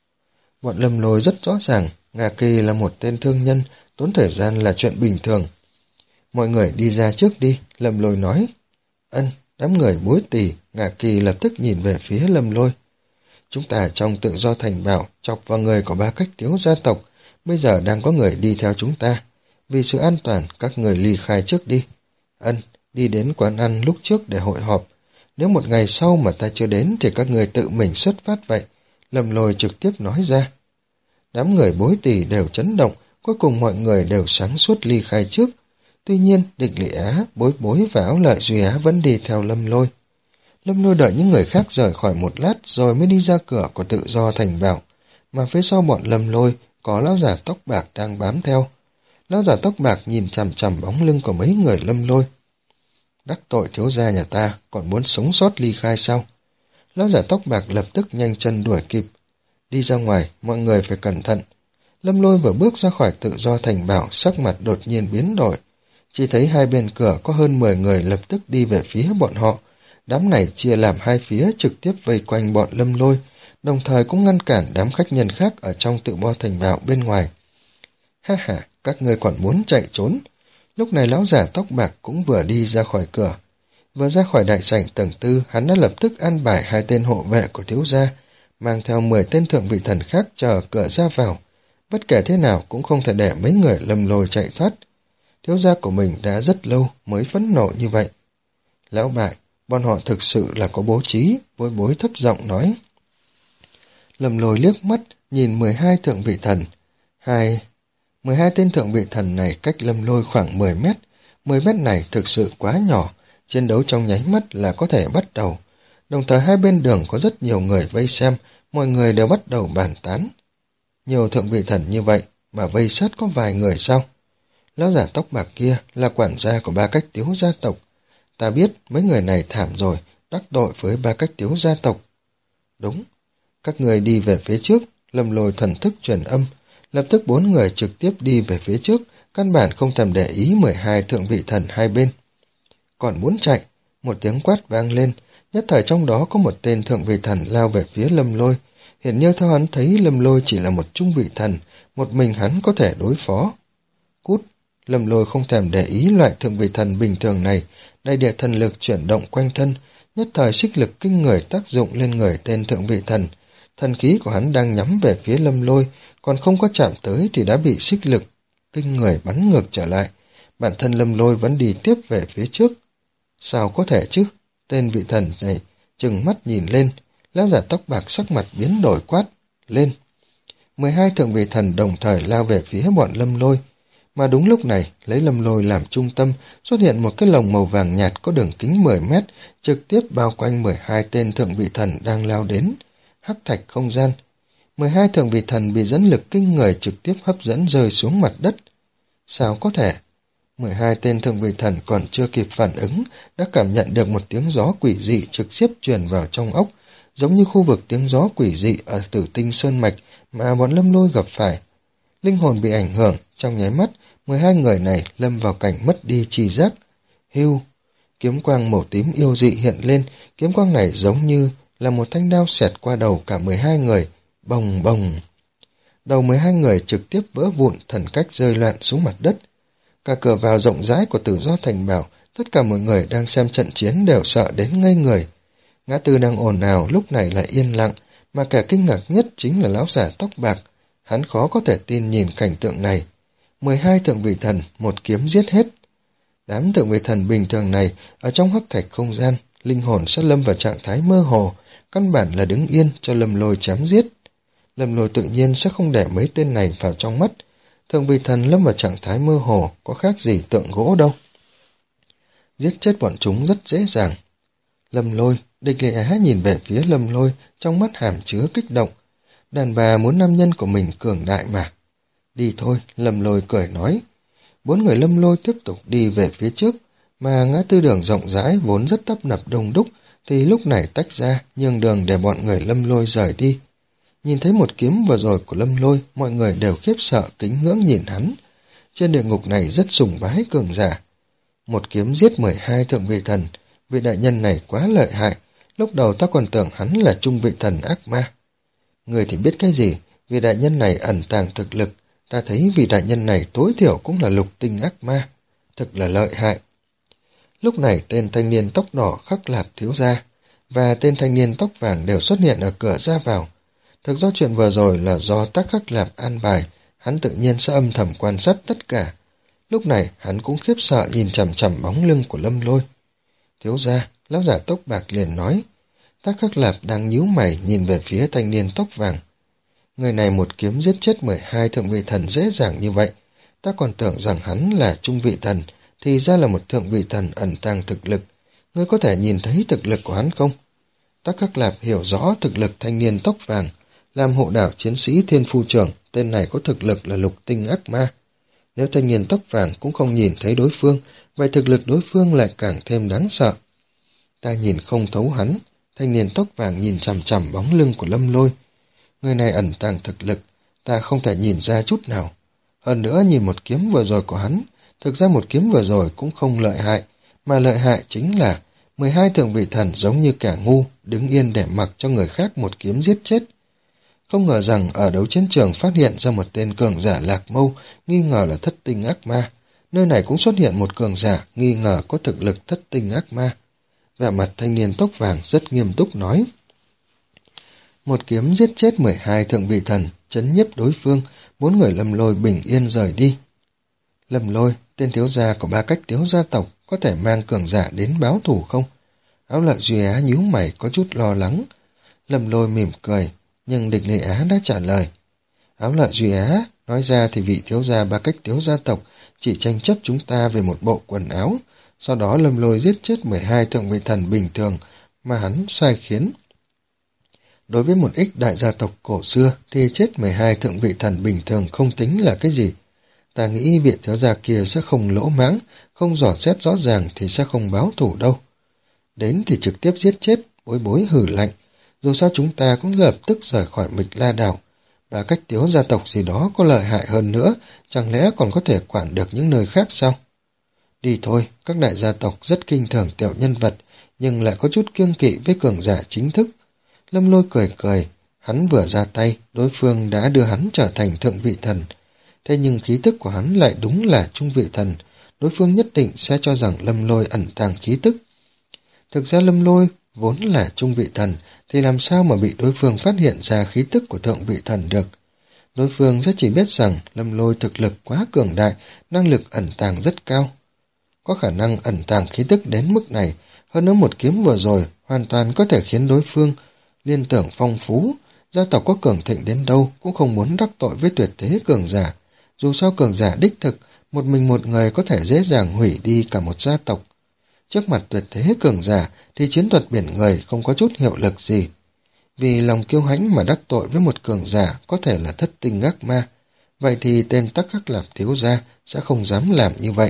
[SPEAKER 1] Bọn Lâm Lôi rất rõ ràng, Ngả Kỳ là một tên thương nhân, tốn thời gian là chuyện bình thường. Mọi người đi ra trước đi, Lâm Lôi nói. Ân, đám người bối tỉ, Ngả Kỳ lập tức nhìn về phía Lâm Lôi. Chúng ta trong Tự Do Thành Bảo chọc vào người của ba cách tiếu gia tộc, bây giờ đang có người đi theo chúng ta. Vì sự an toàn, các người ly khai trước đi. Ân, đi đến quán ăn lúc trước để hội họp. Nếu một ngày sau mà ta chưa đến thì các người tự mình xuất phát vậy. Lâm Lôi trực tiếp nói ra. Đám người bối tỉ đều chấn động, cuối cùng mọi người đều sáng suốt ly khai trước. Tuy nhiên, Địch Lị Á, Bối Bối và Áo Lợi Duy Á vẫn đi theo Lâm Lôi. Lâm Lôi đợi những người khác rời khỏi một lát rồi mới đi ra cửa của Tự Do Thành Bảo, mà phía sau bọn Lâm Lôi có lão giả tóc bạc đang bám theo. Lão giả tóc bạc nhìn chằm chằm bóng lưng của mấy người Lâm Lôi. Đắc tội thiếu gia nhà ta, còn muốn sống sót ly khai sao? Lão giả tóc bạc lập tức nhanh chân đuổi kịp. Đi ra ngoài, mọi người phải cẩn thận. Lâm Lôi vừa bước ra khỏi Tự Do Thành Bảo, sắc mặt đột nhiên biến đổi. Chỉ thấy hai bên cửa có hơn mười người lập tức đi về phía bọn họ. Đám này chia làm hai phía trực tiếp vây quanh bọn Lâm Lôi, đồng thời cũng ngăn cản đám khách nhân khác ở trong Tự Do Thành Bảo bên ngoài. Ha ha, các ngươi còn muốn chạy trốn. Lúc này lão giả tóc bạc cũng vừa đi ra khỏi cửa. Vừa ra khỏi đại sảnh tầng tư, hắn đã lập tức an bài hai tên hộ vệ của thiếu gia, mang theo mười tên thượng vị thần khác chờ cửa ra vào. Bất kể thế nào cũng không thể để mấy người Lâm Lôi chạy thoát. Thiếu gia của mình đã rất lâu mới phẫn nộ như vậy. Lão bại, bọn họ thực sự là có bố trí, Bối Bối thấp giọng nói. Lâm Lôi liếc mắt, nhìn mười hai thượng vị thần. Hai... mười hai tên thượng vị thần này cách Lâm Lôi khoảng mười mét. mười mét này thực sự quá nhỏ, chiến đấu trong nháy mắt là có thể bắt đầu. Đồng thời hai bên đường có rất nhiều người vây xem, mọi người đều bắt đầu bàn tán. Nhiều thượng vị thần như vậy, mà vây sát có vài người sao? Lão giả tóc bạc kia là quản gia của ba cách tiếu gia tộc. Ta biết mấy người này thảm rồi, đắc tội với ba cách tiếu gia tộc. Đúng, các người đi về phía trước, Lâm Lôi thần thức truyền âm. Lập tức bốn người trực tiếp đi về phía trước, căn bản không thèm để ý mười hai thượng vị thần hai bên. Còn muốn chạy, một tiếng quát vang lên, nhất thời trong đó có một tên thượng vị thần lao về phía Lâm Lôi. Hiển nhiên theo hắn thấy Lâm Lôi chỉ là một trung vị thần, một mình hắn có thể đối phó. Cút, Lâm Lôi không thèm để ý loại thượng vị thần bình thường này, đại địa thần lực chuyển động quanh thân, nhất thời xích lực kinh người tác dụng lên người tên thượng vị thần. Thần khí của hắn đang nhắm về phía Lâm Lôi, còn không có chạm tới thì đã bị xích lực kinh người bắn ngược trở lại. Bản thân Lâm Lôi vẫn đi tiếp về phía trước. Sao có thể chứ? Tên vị thần này trừng mắt nhìn lên, lão giả tóc bạc sắc mặt biến đổi quát lên. mười hai thượng vị thần đồng thời lao về phía bọn Lâm Lôi, mà đúng lúc này lấy Lâm Lôi làm trung tâm xuất hiện một cái lồng màu vàng nhạt có đường kính mười mét trực tiếp bao quanh mười hai tên thượng vị thần đang lao đến. Hắc thạch không gian, mười hai thượng vị thần bị dẫn lực kinh người trực tiếp hấp dẫn rơi xuống mặt đất. Sao có thể? mười hai tên thượng vị thần còn chưa kịp phản ứng đã cảm nhận được một tiếng gió quỷ dị trực tiếp truyền vào trong óc, giống như khu vực tiếng gió quỷ dị ở Tử Tinh Sơn Mạch mà bọn Lâm Lôi gặp phải. Linh hồn bị ảnh hưởng, trong nháy mắt mười hai người này lâm vào cảnh mất đi tri giác. Hưu, kiếm quang màu tím yêu dị hiện lên, kiếm quang này giống như là một thanh đao xẹt qua đầu cả mười hai người. Bồng bồng, đầu mười hai người trực tiếp vỡ vụn, thần cách rơi loạn xuống mặt đất. Cả cửa vào rộng rãi của Tự Do Thành Bảo, tất cả mọi người đang xem trận chiến đều sợ đến ngây người. Ngã tư đang ồn ào lúc này lại yên lặng, mà kẻ kinh ngạc nhất chính là lão giả tóc bạc. Hắn khó có thể tin nhìn cảnh tượng này. mười hai thượng vị thần, một kiếm giết hết. Đám thượng vị thần bình thường này, ở trong hắc thạch không gian, linh hồn sẽ lâm vào trạng thái mơ hồ, căn bản là đứng yên cho Lâm Lôi chém giết. Lâm Lôi tự nhiên sẽ không để mấy tên này vào trong mắt. Thượng vị thần lâm vào trạng thái mơ hồ, có khác gì tượng gỗ đâu. Giết chết bọn chúng rất dễ dàng. Lâm Lôi, Địch Lệ Á nhìn về phía Lâm Lôi, trong mắt hàm chứa kích động. Đàn bà muốn nam nhân của mình cường đại mà. Đi thôi, Lâm Lôi cười nói. Bốn người Lâm Lôi tiếp tục đi về phía trước, mà ngã tư đường rộng rãi vốn rất tấp nập đông đúc, thì lúc này tách ra, nhường đường để bọn người Lâm Lôi rời đi. Nhìn thấy một kiếm vừa rồi của Lâm Lôi, mọi người đều khiếp sợ kính ngưỡng nhìn hắn. Trên địa ngục này rất sùng bái cường giả. Một kiếm giết mười hai thượng vị thần, vị đại nhân này quá lợi hại, lúc đầu ta còn tưởng hắn là trung vị thần ác ma. Người thì biết cái gì, vị đại nhân này ẩn tàng thực lực, ta thấy vị đại nhân này tối thiểu cũng là lục tinh ác ma, thực là lợi hại. Lúc này tên thanh niên tóc đỏ Khắc Lạp thiếu gia và tên thanh niên tóc vàng đều xuất hiện ở cửa ra vào. Thực ra chuyện vừa rồi là do Tác Khắc Lạp an bài, hắn tự nhiên sẽ âm thầm quan sát tất cả. Lúc này hắn cũng khiếp sợ nhìn chằm chằm bóng lưng của Lâm Lôi. Thiếu gia, lão giả tóc bạc liền nói. Tác Khắc Lạp đang nhíu mày nhìn về phía thanh niên tóc vàng. Người này một kiếm giết chết mười hai thượng vị thần dễ dàng như vậy. Ta còn tưởng rằng hắn là trung vị thần, thì ra là một thượng vị thần ẩn tàng thực lực. Ngươi có thể nhìn thấy thực lực của hắn không? Tác Khắc Lạp hiểu rõ thực lực thanh niên tóc vàng. Làm hộ đạo chiến sĩ thiên phu trưởng, tên này có thực lực là lục tinh ác ma. Nếu thanh niên tóc vàng cũng không nhìn thấy đối phương, vậy thực lực đối phương lại càng thêm đáng sợ. Ta nhìn không thấu hắn, thanh niên tóc vàng nhìn chằm chằm bóng lưng của Lâm Lôi. Người này ẩn tàng thực lực, ta không thể nhìn ra chút nào. Hơn nữa nhìn một kiếm vừa rồi của hắn, thực ra một kiếm vừa rồi cũng không lợi hại, mà lợi hại chính là mười hai thượng vị thần giống như kẻ ngu, đứng yên để mặc cho người khác một kiếm giết chết. Không ngờ rằng ở đấu chiến trường phát hiện ra một tên cường giả Lạc Mâu, nghi ngờ là thất tinh ác ma. Nơi này cũng xuất hiện một cường giả nghi ngờ có thực lực thất tinh ác ma. Vẻ mặt thanh niên tóc vàng rất nghiêm túc nói. Một kiếm giết chết mười hai thượng vị thần, chấn nhiếp đối phương, bốn người Lâm Lôi bình yên rời đi. Lâm Lôi, tên thiếu gia của ba cách thiếu gia tộc, có thể mang cường giả đến báo thù không? Áo Lợi Duy Á nhíu mày có chút lo lắng. Lâm Lôi mỉm cười, nhưng Địch Lệ Á đã trả lời. Áo Lợi Duy Á, nói ra thì vị thiếu gia ba cách thiếu gia tộc chỉ tranh chấp chúng ta về một bộ quần áo, sau đó Lâm Lôi giết chết mười hai thượng vị thần bình thường mà hắn sai khiến. Đối với một ít đại gia tộc cổ xưa thì chết mười hai thượng vị thần bình thường không tính là cái gì. Ta nghĩ vị thiếu gia kia sẽ không lỗ mãng, không dò xét rõ ràng thì sẽ không báo thù đâu. Đến thì trực tiếp giết chết, Bối Bối hử lạnh. Dù sao chúng ta cũng lập tức rời khỏi Mịch La Đảo. Và cách thiếu gia tộc gì đó có lợi hại hơn nữa, chẳng lẽ còn có thể quản được những nơi khác sao? Đi thôi, các đại gia tộc rất kinh thường tiểu nhân vật, nhưng lại có chút kiêng kỵ với cường giả chính thức. Lâm Lôi cười cười, hắn vừa ra tay, đối phương đã đưa hắn trở thành thượng vị thần. Thế nhưng khí tức của hắn lại đúng là trung vị thần, đối phương nhất định sẽ cho rằng Lâm Lôi ẩn tàng khí tức. Thực ra Lâm Lôi vốn là trung vị thần, thì làm sao mà bị đối phương phát hiện ra khí tức của thượng vị thần được. Đối phương sẽ chỉ biết rằng Lâm Lôi thực lực quá cường đại, năng lực ẩn tàng rất cao. Có khả năng ẩn tàng khí tức đến mức này, hơn nữa một kiếm vừa rồi hoàn toàn có thể khiến đối phương liên tưởng phong phú. Gia tộc có cường thịnh đến đâu cũng không muốn đắc tội với tuyệt thế cường giả. Dù sao cường giả đích thực, một mình một người có thể dễ dàng hủy đi cả một gia tộc. Trước mặt tuyệt thế cường giả thì chiến thuật biển người không có chút hiệu lực gì. Vì lòng kiêu hãnh mà đắc tội với một cường giả có thể là thất tinh ác ma, vậy thì tên Tắc Khắc Lạp thiếu gia sẽ không dám làm như vậy.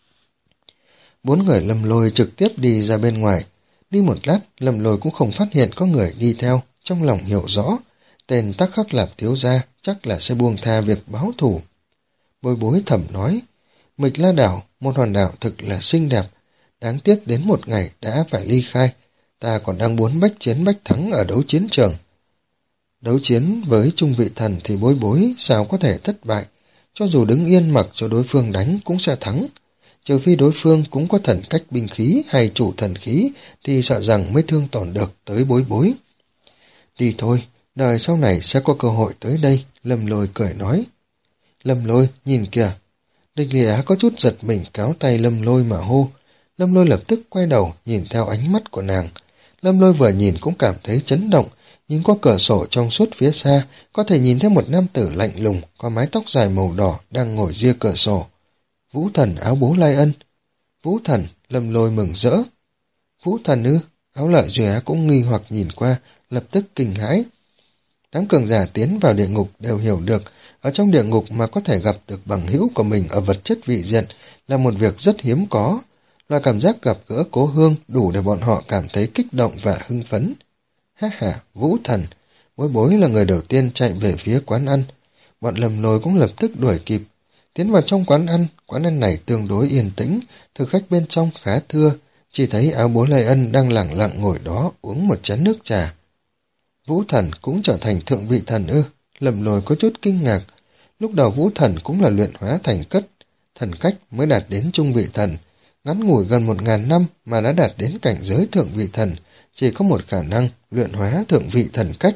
[SPEAKER 1] Bốn người Lâm Lôi trực tiếp đi ra bên ngoài. Đi một lát, Lâm Lôi cũng không phát hiện có người đi theo, trong lòng hiểu rõ, tên Tắc Khắc Lạp thiếu gia chắc là sẽ buông tha việc báo thù. Bối Bối thầm nói, Mịch La Đảo, một hòn đảo thực là xinh đẹp, đáng tiếc đến một ngày đã phải ly khai, ta còn đang muốn bách chiến bách thắng ở đấu chiến trường. Đấu chiến với trung vị thần thì Bối Bối sao có thể thất bại, cho dù đứng yên mặc cho đối phương đánh cũng sẽ thắng. Trừ phi đối phương cũng có thần cách binh khí hay chủ thần khí thì sợ rằng mới thương tổn được tới Bối Bối. Đi thôi, đời sau này sẽ có cơ hội tới đây, Lâm Lôi cười nói. Lâm Lôi, nhìn kìa. Địch Lệ Á có chút giật mình kéo tay Lâm Lôi mà hô. Lâm Lôi lập tức quay đầu nhìn theo ánh mắt của nàng. Lâm Lôi vừa nhìn cũng cảm thấy chấn động, nhìn qua cửa sổ trong suốt phía xa, có thể nhìn thấy một nam tử lạnh lùng, có mái tóc dài màu đỏ đang ngồi ria cửa sổ. Vũ thần áo bố Lai Ân. Vũ thần, Lâm Lôi mừng rỡ. Vũ thần ư? Áo Lợi Duy Á cũng nghi hoặc nhìn qua, lập tức kinh hãi. Đám cường giả tiến vào địa ngục đều hiểu được, ở trong địa ngục mà có thể gặp được bằng hữu của mình ở vật chất vị diện là một việc rất hiếm có, là cảm giác gặp gỡ cố hương đủ để bọn họ cảm thấy kích động và hưng phấn. Ha ha, Vũ thần, Bối Bối là người đầu tiên chạy về phía quán ăn. Bọn Lâm Lôi cũng lập tức đuổi kịp, tiến vào trong quán ăn. Quán ăn này tương đối yên tĩnh, thực khách bên trong khá thưa, chỉ thấy áo bố Lai Ân đang lẳng lặng ngồi đó uống một chén nước trà. Vũ thần cũng trở thành thượng vị thần ư? Lâm Lôi có chút kinh ngạc. Lúc đầu Vũ thần cũng là luyện hóa thành cất thần cách mới đạt đến trung vị thần, ngắn ngủi gần một ngàn năm mà đã đạt đến cảnh giới thượng vị thần, chỉ có một khả năng luyện hóa thượng vị thần cách.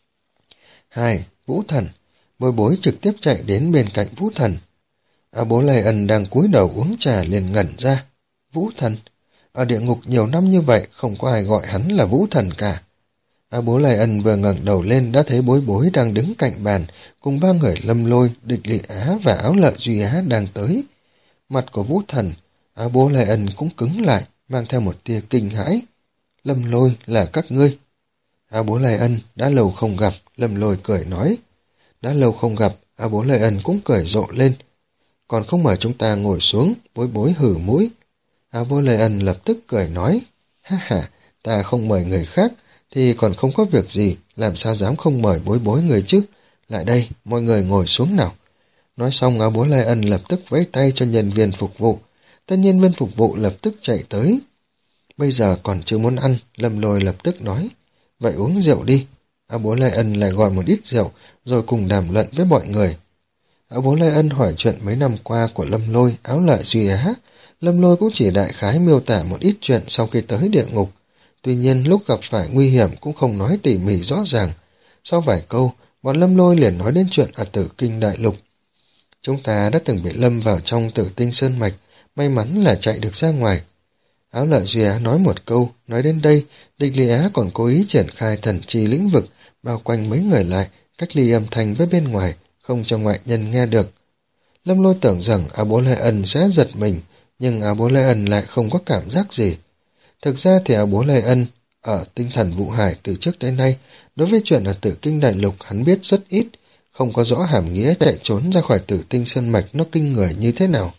[SPEAKER 1] Hai, Vũ thần. Bối Bối trực tiếp chạy đến bên cạnh Vũ thần. A Bố Lai Ân đang cúi đầu uống trà liền ngẩn ra. Vũ thần? Ở địa ngục nhiều năm như vậy không có ai gọi hắn là Vũ thần cả. A Bố Lai Ân vừa ngẩng đầu lên đã thấy Bối Bối đang đứng cạnh bàn, cùng ba người Lâm Lôi, Địch Lị Á và Áo Lợi Duy Á đang tới. Mặt của Vũ thần, A Bố Lai Ân cũng cứng lại, mang theo một tia kinh hãi. Lâm Lôi là các ngươi. A Bố Lai Ân, đã lâu không gặp, Lâm Lôi cười nói. Đã lâu không gặp, A Bố Lai Ân cũng cười rộ lên. Còn không mời chúng ta ngồi xuống, Bối Bối hử mũi. A Bố Lai Ân lập tức cười nói. Ha ha, ta không mời người khác, thì còn không có việc gì, làm sao dám không mời Bối Bối người chứ. Lại đây, mọi người ngồi xuống nào. Nói xong, A Bố Lai Ân lập tức vẫy tay cho nhân viên phục vụ. Tên nhân viên phục vụ lập tức chạy tới. Bây giờ còn chưa muốn ăn, Lâm Lôi lập tức nói. Vậy uống rượu đi. A Bố Lai Ân lại gọi một ít rượu, rồi cùng đàm luận với mọi người. A Bố Lai Ân hỏi chuyện mấy năm qua của Lâm Lôi, Áo Lợi Duy Á. Lâm Lôi cũng chỉ đại khái miêu tả một ít chuyện sau khi tới địa ngục. Tuy nhiên lúc gặp phải nguy hiểm cũng không nói tỉ mỉ rõ ràng. Sau vài câu, bọn Lâm Lôi liền nói đến chuyện ở Tử Kinh Đại Lục. Chúng ta đã từng bị lâm vào trong Tử Tinh Sơn Mạch, may mắn là chạy được ra ngoài. Áo Lợi Duy Á nói một câu, nói đến đây, Địch Lị Á còn cố ý triển khai thần chi lĩnh vực, bao quanh mấy người lại, cách ly âm thanh với bên ngoài, không cho ngoại nhân nghe được. Lâm Lôi tưởng rằng A Bố Lai Ân sẽ giật mình, nhưng A Bố Lai Ân lại không có cảm giác gì. Thực ra thì A Bố Lai Ân ở tinh thần Vụ Hải từ trước tới nay, đối với chuyện ở Tử Kinh Đại Lục hắn biết rất ít, không có rõ hàm nghĩa chạy trốn ra khỏi Tử Tinh Sơn Mạch nó kinh người như thế nào.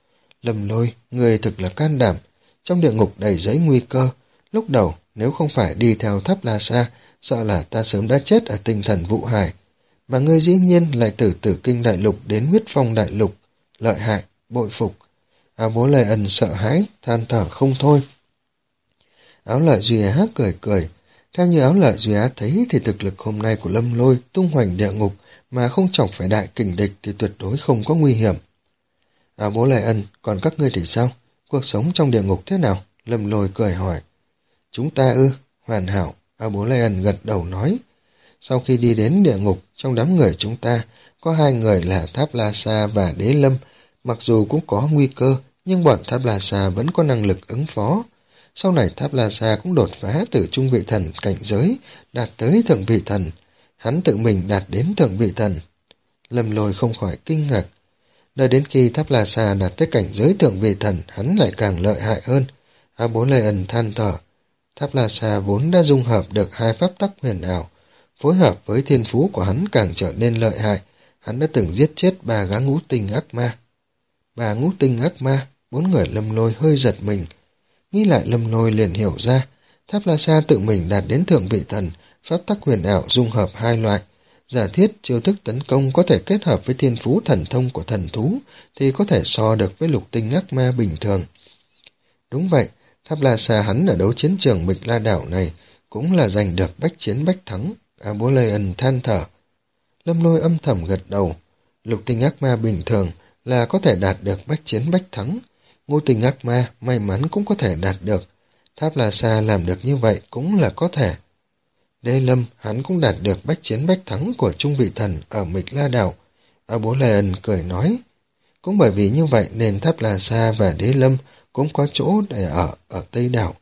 [SPEAKER 1] Lâm Lôi, người thực là can đảm, trong địa ngục đầy giấy nguy cơ, lúc đầu nếu không phải đi theo Tháp La Sa, sợ là ta sớm đã chết ở tinh thần Vụ Hải, mà ngươi dĩ nhiên lại từ Tử Kinh Đại Lục đến Huyết Phong Đại Lục, lợi hại, bội phục. A Bố Lai Ân sợ hãi, than thở không thôi. Áo Lợi Duy Á cười cười, theo như Áo Lợi Duy Á thấy thì thực lực hôm nay của Lâm Lôi tung hoành địa ngục mà không chọc phải đại kình địch thì tuyệt đối không có nguy hiểm. A Bố Lai Ân, còn các ngươi thì sao? Cuộc sống trong địa ngục thế nào? Lâm Lôi cười hỏi. Chúng ta ư? Hoàn hảo, A Bố Lai Ân gật đầu nói. Sau khi đi đến địa ngục, trong đám người chúng ta, có hai người là Tháp La Sa và Đế Lâm, mặc dù cũng có nguy cơ, nhưng bọn Tháp La Sa vẫn có năng lực ứng phó. Sau này Tháp La Sa cũng đột phá từ trung vị thần cảnh giới, đạt tới thượng vị thần. Hắn tự mình đạt đến thượng vị thần. Lâm Lôi không khỏi kinh ngạc. Đợi đến khi Tháp La Sa đạt tới cảnh giới thượng vị thần, hắn lại càng lợi hại hơn. A Bố Lai Ân than thở. Tháp La Sa vốn đã dung hợp được hai pháp tắc huyền ảo, phối hợp với thiên phú của hắn càng trở nên lợi hại. Hắn đã từng giết chết ba gã ngũ tinh ác ma. Ba ngũ tinh ác ma, bốn người Lâm Lôi hơi giật mình. Nghĩ lại Lâm Lôi liền hiểu ra, Tháp La Sa tự mình đạt đến thượng vị thần, pháp tắc huyền ảo dung hợp hai loại. Giả thiết chiêu thức tấn công có thể kết hợp với thiên phú thần thông của thần thú, thì có thể so được với lục tinh ác ma bình thường. Đúng vậy, Tháp La Sa hắn ở đấu chiến trường Mịch La Đảo này cũng là giành được bách chiến bách thắng. A Bố Lai Ân than thở. Lâm Lôi âm thầm gật đầu. Lục tinh ác ma bình thường là có thể đạt được bách chiến bách thắng. Ngũ tinh ác ma may mắn cũng có thể đạt được. Tháp La Sa làm được như vậy cũng là có thể. Đế Lâm hắn cũng đạt được bách chiến bách thắng của trung vị thần ở Mịch La Đảo. A Bố Lai Ân cười nói. Cũng bởi vì như vậy nên Tháp La Sa và Đế Lâm cũng có chỗ để ở ở Tây Đảo.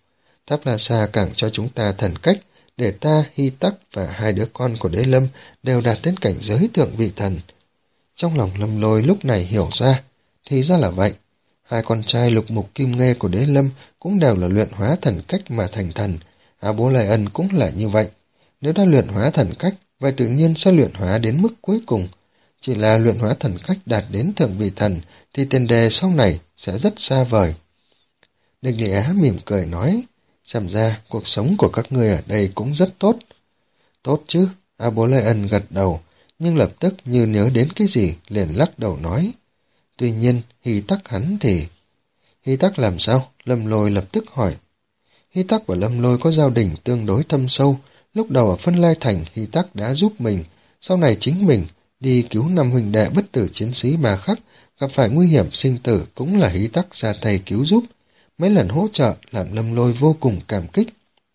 [SPEAKER 1] Tháp La Sa càng cho chúng ta thần cách, để ta, Hy Tắc và hai đứa con của Đế Lâm đều đạt đến cảnh giới thượng vị thần. Trong lòng Lâm Lôi lúc này hiểu ra, thì ra là vậy. Hai con trai Lục Mục Kim Nghê của Đế Lâm cũng đều là luyện hóa thần cách mà thành thần. A Bố Lai Ân cũng là như vậy. Nếu đã luyện hóa thần cách, vậy tự nhiên sẽ luyện hóa đến mức cuối cùng. Chỉ là luyện hóa thần cách đạt đến thượng vị thần, thì tiền đề sau này sẽ rất xa vời. Địch Lị Á mỉm cười nói, xem ra cuộc sống của các ngươi ở đây cũng rất tốt. Tốt chứ, A Bố Lai Ân gật đầu, nhưng lập tức như nhớ đến cái gì liền lắc đầu nói. Tuy nhiên, Hy Tắc hắn thì... Hy Tắc làm sao? Lâm Lôi lập tức hỏi. Hy Tắc và Lâm Lôi có giao đình tương đối thâm sâu. Lúc đầu ở Phân Lai Thành, Hy Tắc đã giúp mình. Sau này chính mình đi cứu năm huynh đệ bất tử chiến sĩ Bà Khắc, gặp phải nguy hiểm sinh tử cũng là Hy Tắc ra tay cứu giúp. Mấy lần hỗ trợ làm Lâm Lôi vô cùng cảm kích.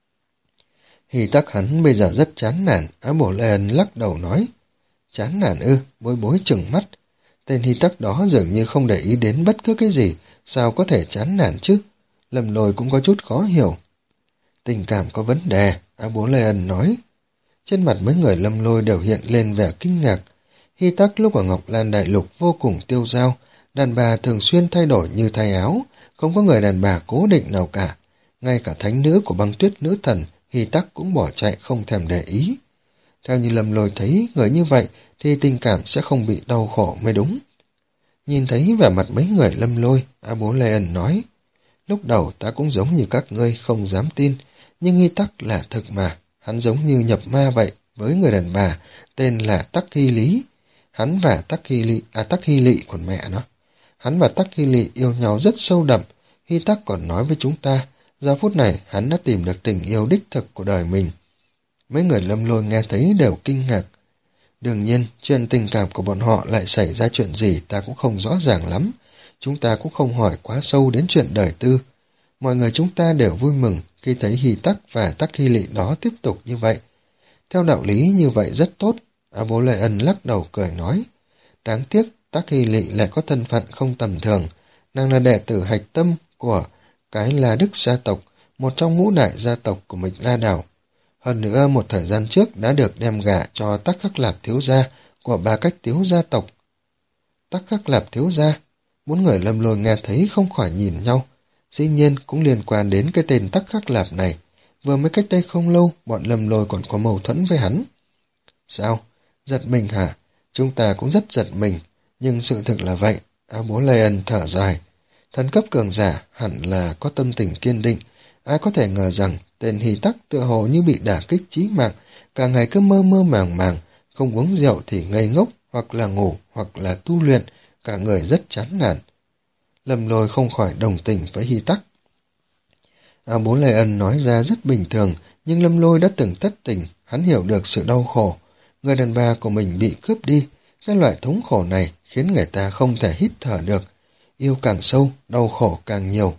[SPEAKER 1] Hy Tắc hắn bây giờ rất chán nản. Á Bổ Lai Ân lắc đầu nói. Chán nản ư? Bối bối chừng mắt. Tên Hy Tắc đó dường như không để ý đến bất cứ cái gì, sao có thể chán nản chứ? Lâm Lôi cũng có chút khó hiểu. Tình cảm có vấn đề, Á Bố Lai Ân nói. Trên mặt mấy người Lâm Lôi đều hiện lên vẻ kinh ngạc. Hy Tắc lúc ở Ngọc Lan Đại Lục vô cùng tiêu dao, đàn bà thường xuyên thay đổi như thay áo, không có người đàn bà cố định nào cả. Ngay cả thánh nữ của Băng Tuyết nữ thần, Hy Tắc cũng bỏ chạy không thèm để ý. Theo như Lâm Lôi thấy người như vậy thì tình cảm sẽ không bị đau khổ mới đúng. Nhìn thấy vẻ mặt mấy người Lâm Lôi, A Bố Lai Ân nói, lúc đầu ta cũng giống như các ngươi không dám tin, nhưng Hy Tắc là thực mà, hắn giống như nhập ma vậy với người đàn bà, tên là Tắc Hy Lý. Hắn và Tắc Hy Lị, à Tắc Hy Lị còn mẹ nó. Hắn và Tắc Hy Lị yêu nhau rất sâu đậm, Hy Tắc còn nói với chúng ta, giờ phút này hắn đã tìm được tình yêu đích thực của đời mình. Mấy người Lâm Lôi nghe thấy đều kinh ngạc. Đương nhiên, chuyện tình cảm của bọn họ lại xảy ra chuyện gì ta cũng không rõ ràng lắm. Chúng ta cũng không hỏi quá sâu đến chuyện đời tư. Mọi người chúng ta đều vui mừng khi thấy Hy Tắc và Tắc Hy Lị đó tiếp tục như vậy. Theo đạo lý như vậy rất tốt. A Bố Lai Ân lắc đầu cười nói. Đáng tiếc, Tắc Hy Lị lại có thân phận không tầm thường. Nàng là đệ tử hạch tâm của cái La Đức gia tộc, một trong ngũ đại gia tộc của Mịch La Đảo. Hơn nữa, một thời gian trước đã được đem gả cho Tắc Khắc Lạp thiếu gia của Ba Cách Tiếu gia tộc. Tắc Khắc Lạp thiếu gia, bốn người Lâm Lôi nghe thấy không khỏi nhìn nhau. Dĩ nhiên cũng liên quan đến cái tên Tắc Khắc Lạp này. Vừa mới cách đây không lâu, bọn Lâm Lôi còn có mâu thuẫn với hắn. Sao? Giật mình hả? Chúng ta cũng rất giật mình, nhưng sự thực là vậy. A Bố Lai Ân thở dài. Thần cấp cường giả hẳn là có tâm tình kiên định. Ai có thể ngờ rằng tên Hy Tắc tựa hồ như bị đả kích chí mạng, cả ngày cứ mơ mơ màng màng, không uống rượu thì ngây ngốc, hoặc là ngủ, hoặc là tu luyện, cả người rất chán nản. Lâm Lôi không khỏi đồng tình với Hy Tắc. A Bố Lai Ân nói ra rất bình thường, nhưng Lâm Lôi đã từng thất tình, hắn hiểu được sự đau khổ. Người đàn bà của mình bị cướp đi, cái loại thống khổ này khiến người ta không thể hít thở được. Yêu càng sâu, đau khổ càng nhiều.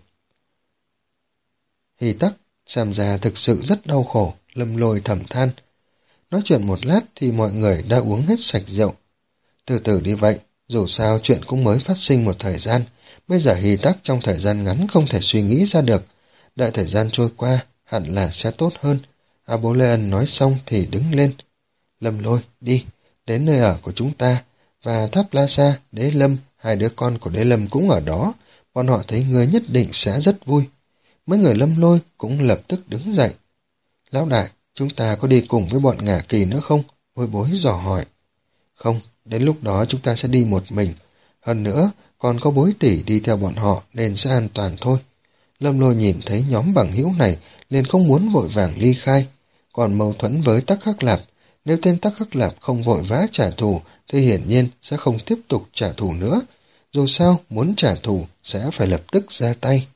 [SPEAKER 1] Hy Tắc xem ra thực sự rất đau khổ, Lâm Lôi thầm than. Nói chuyện một lát thì mọi người đã uống hết sạch rượu. Từ từ đi vậy, dù sao chuyện cũng mới phát sinh một thời gian, bây giờ Hy Tắc trong thời gian ngắn không thể suy nghĩ ra được. Đợi thời gian trôi qua, hẳn là sẽ tốt hơn. A Bố Lai Ân nói xong thì đứng lên. Lâm Lôi, đi, đến nơi ở của chúng ta, và Tháp La Sa, Đế Lâm, hai đứa con của Đế Lâm cũng ở đó, bọn họ thấy ngươi nhất định sẽ rất vui. Mấy người Lâm Lôi cũng lập tức đứng dậy. Lão đại, chúng ta có đi cùng với bọn Ngả Kỳ nữa không? Bối bối dò hỏi. Không, đến lúc đó chúng ta sẽ đi một mình. Hơn nữa, còn có bối tỷ đi theo bọn họ nên sẽ an toàn thôi. Lâm Lôi nhìn thấy nhóm bằng hữu này liền không muốn vội vàng ly khai. Còn mâu thuẫn với Tắc Khắc Lạp, nếu tên Tắc Khắc Lạp không vội vã trả thù thì hiển nhiên sẽ không tiếp tục trả thù nữa. Dù sao, muốn trả thù sẽ phải lập tức ra tay.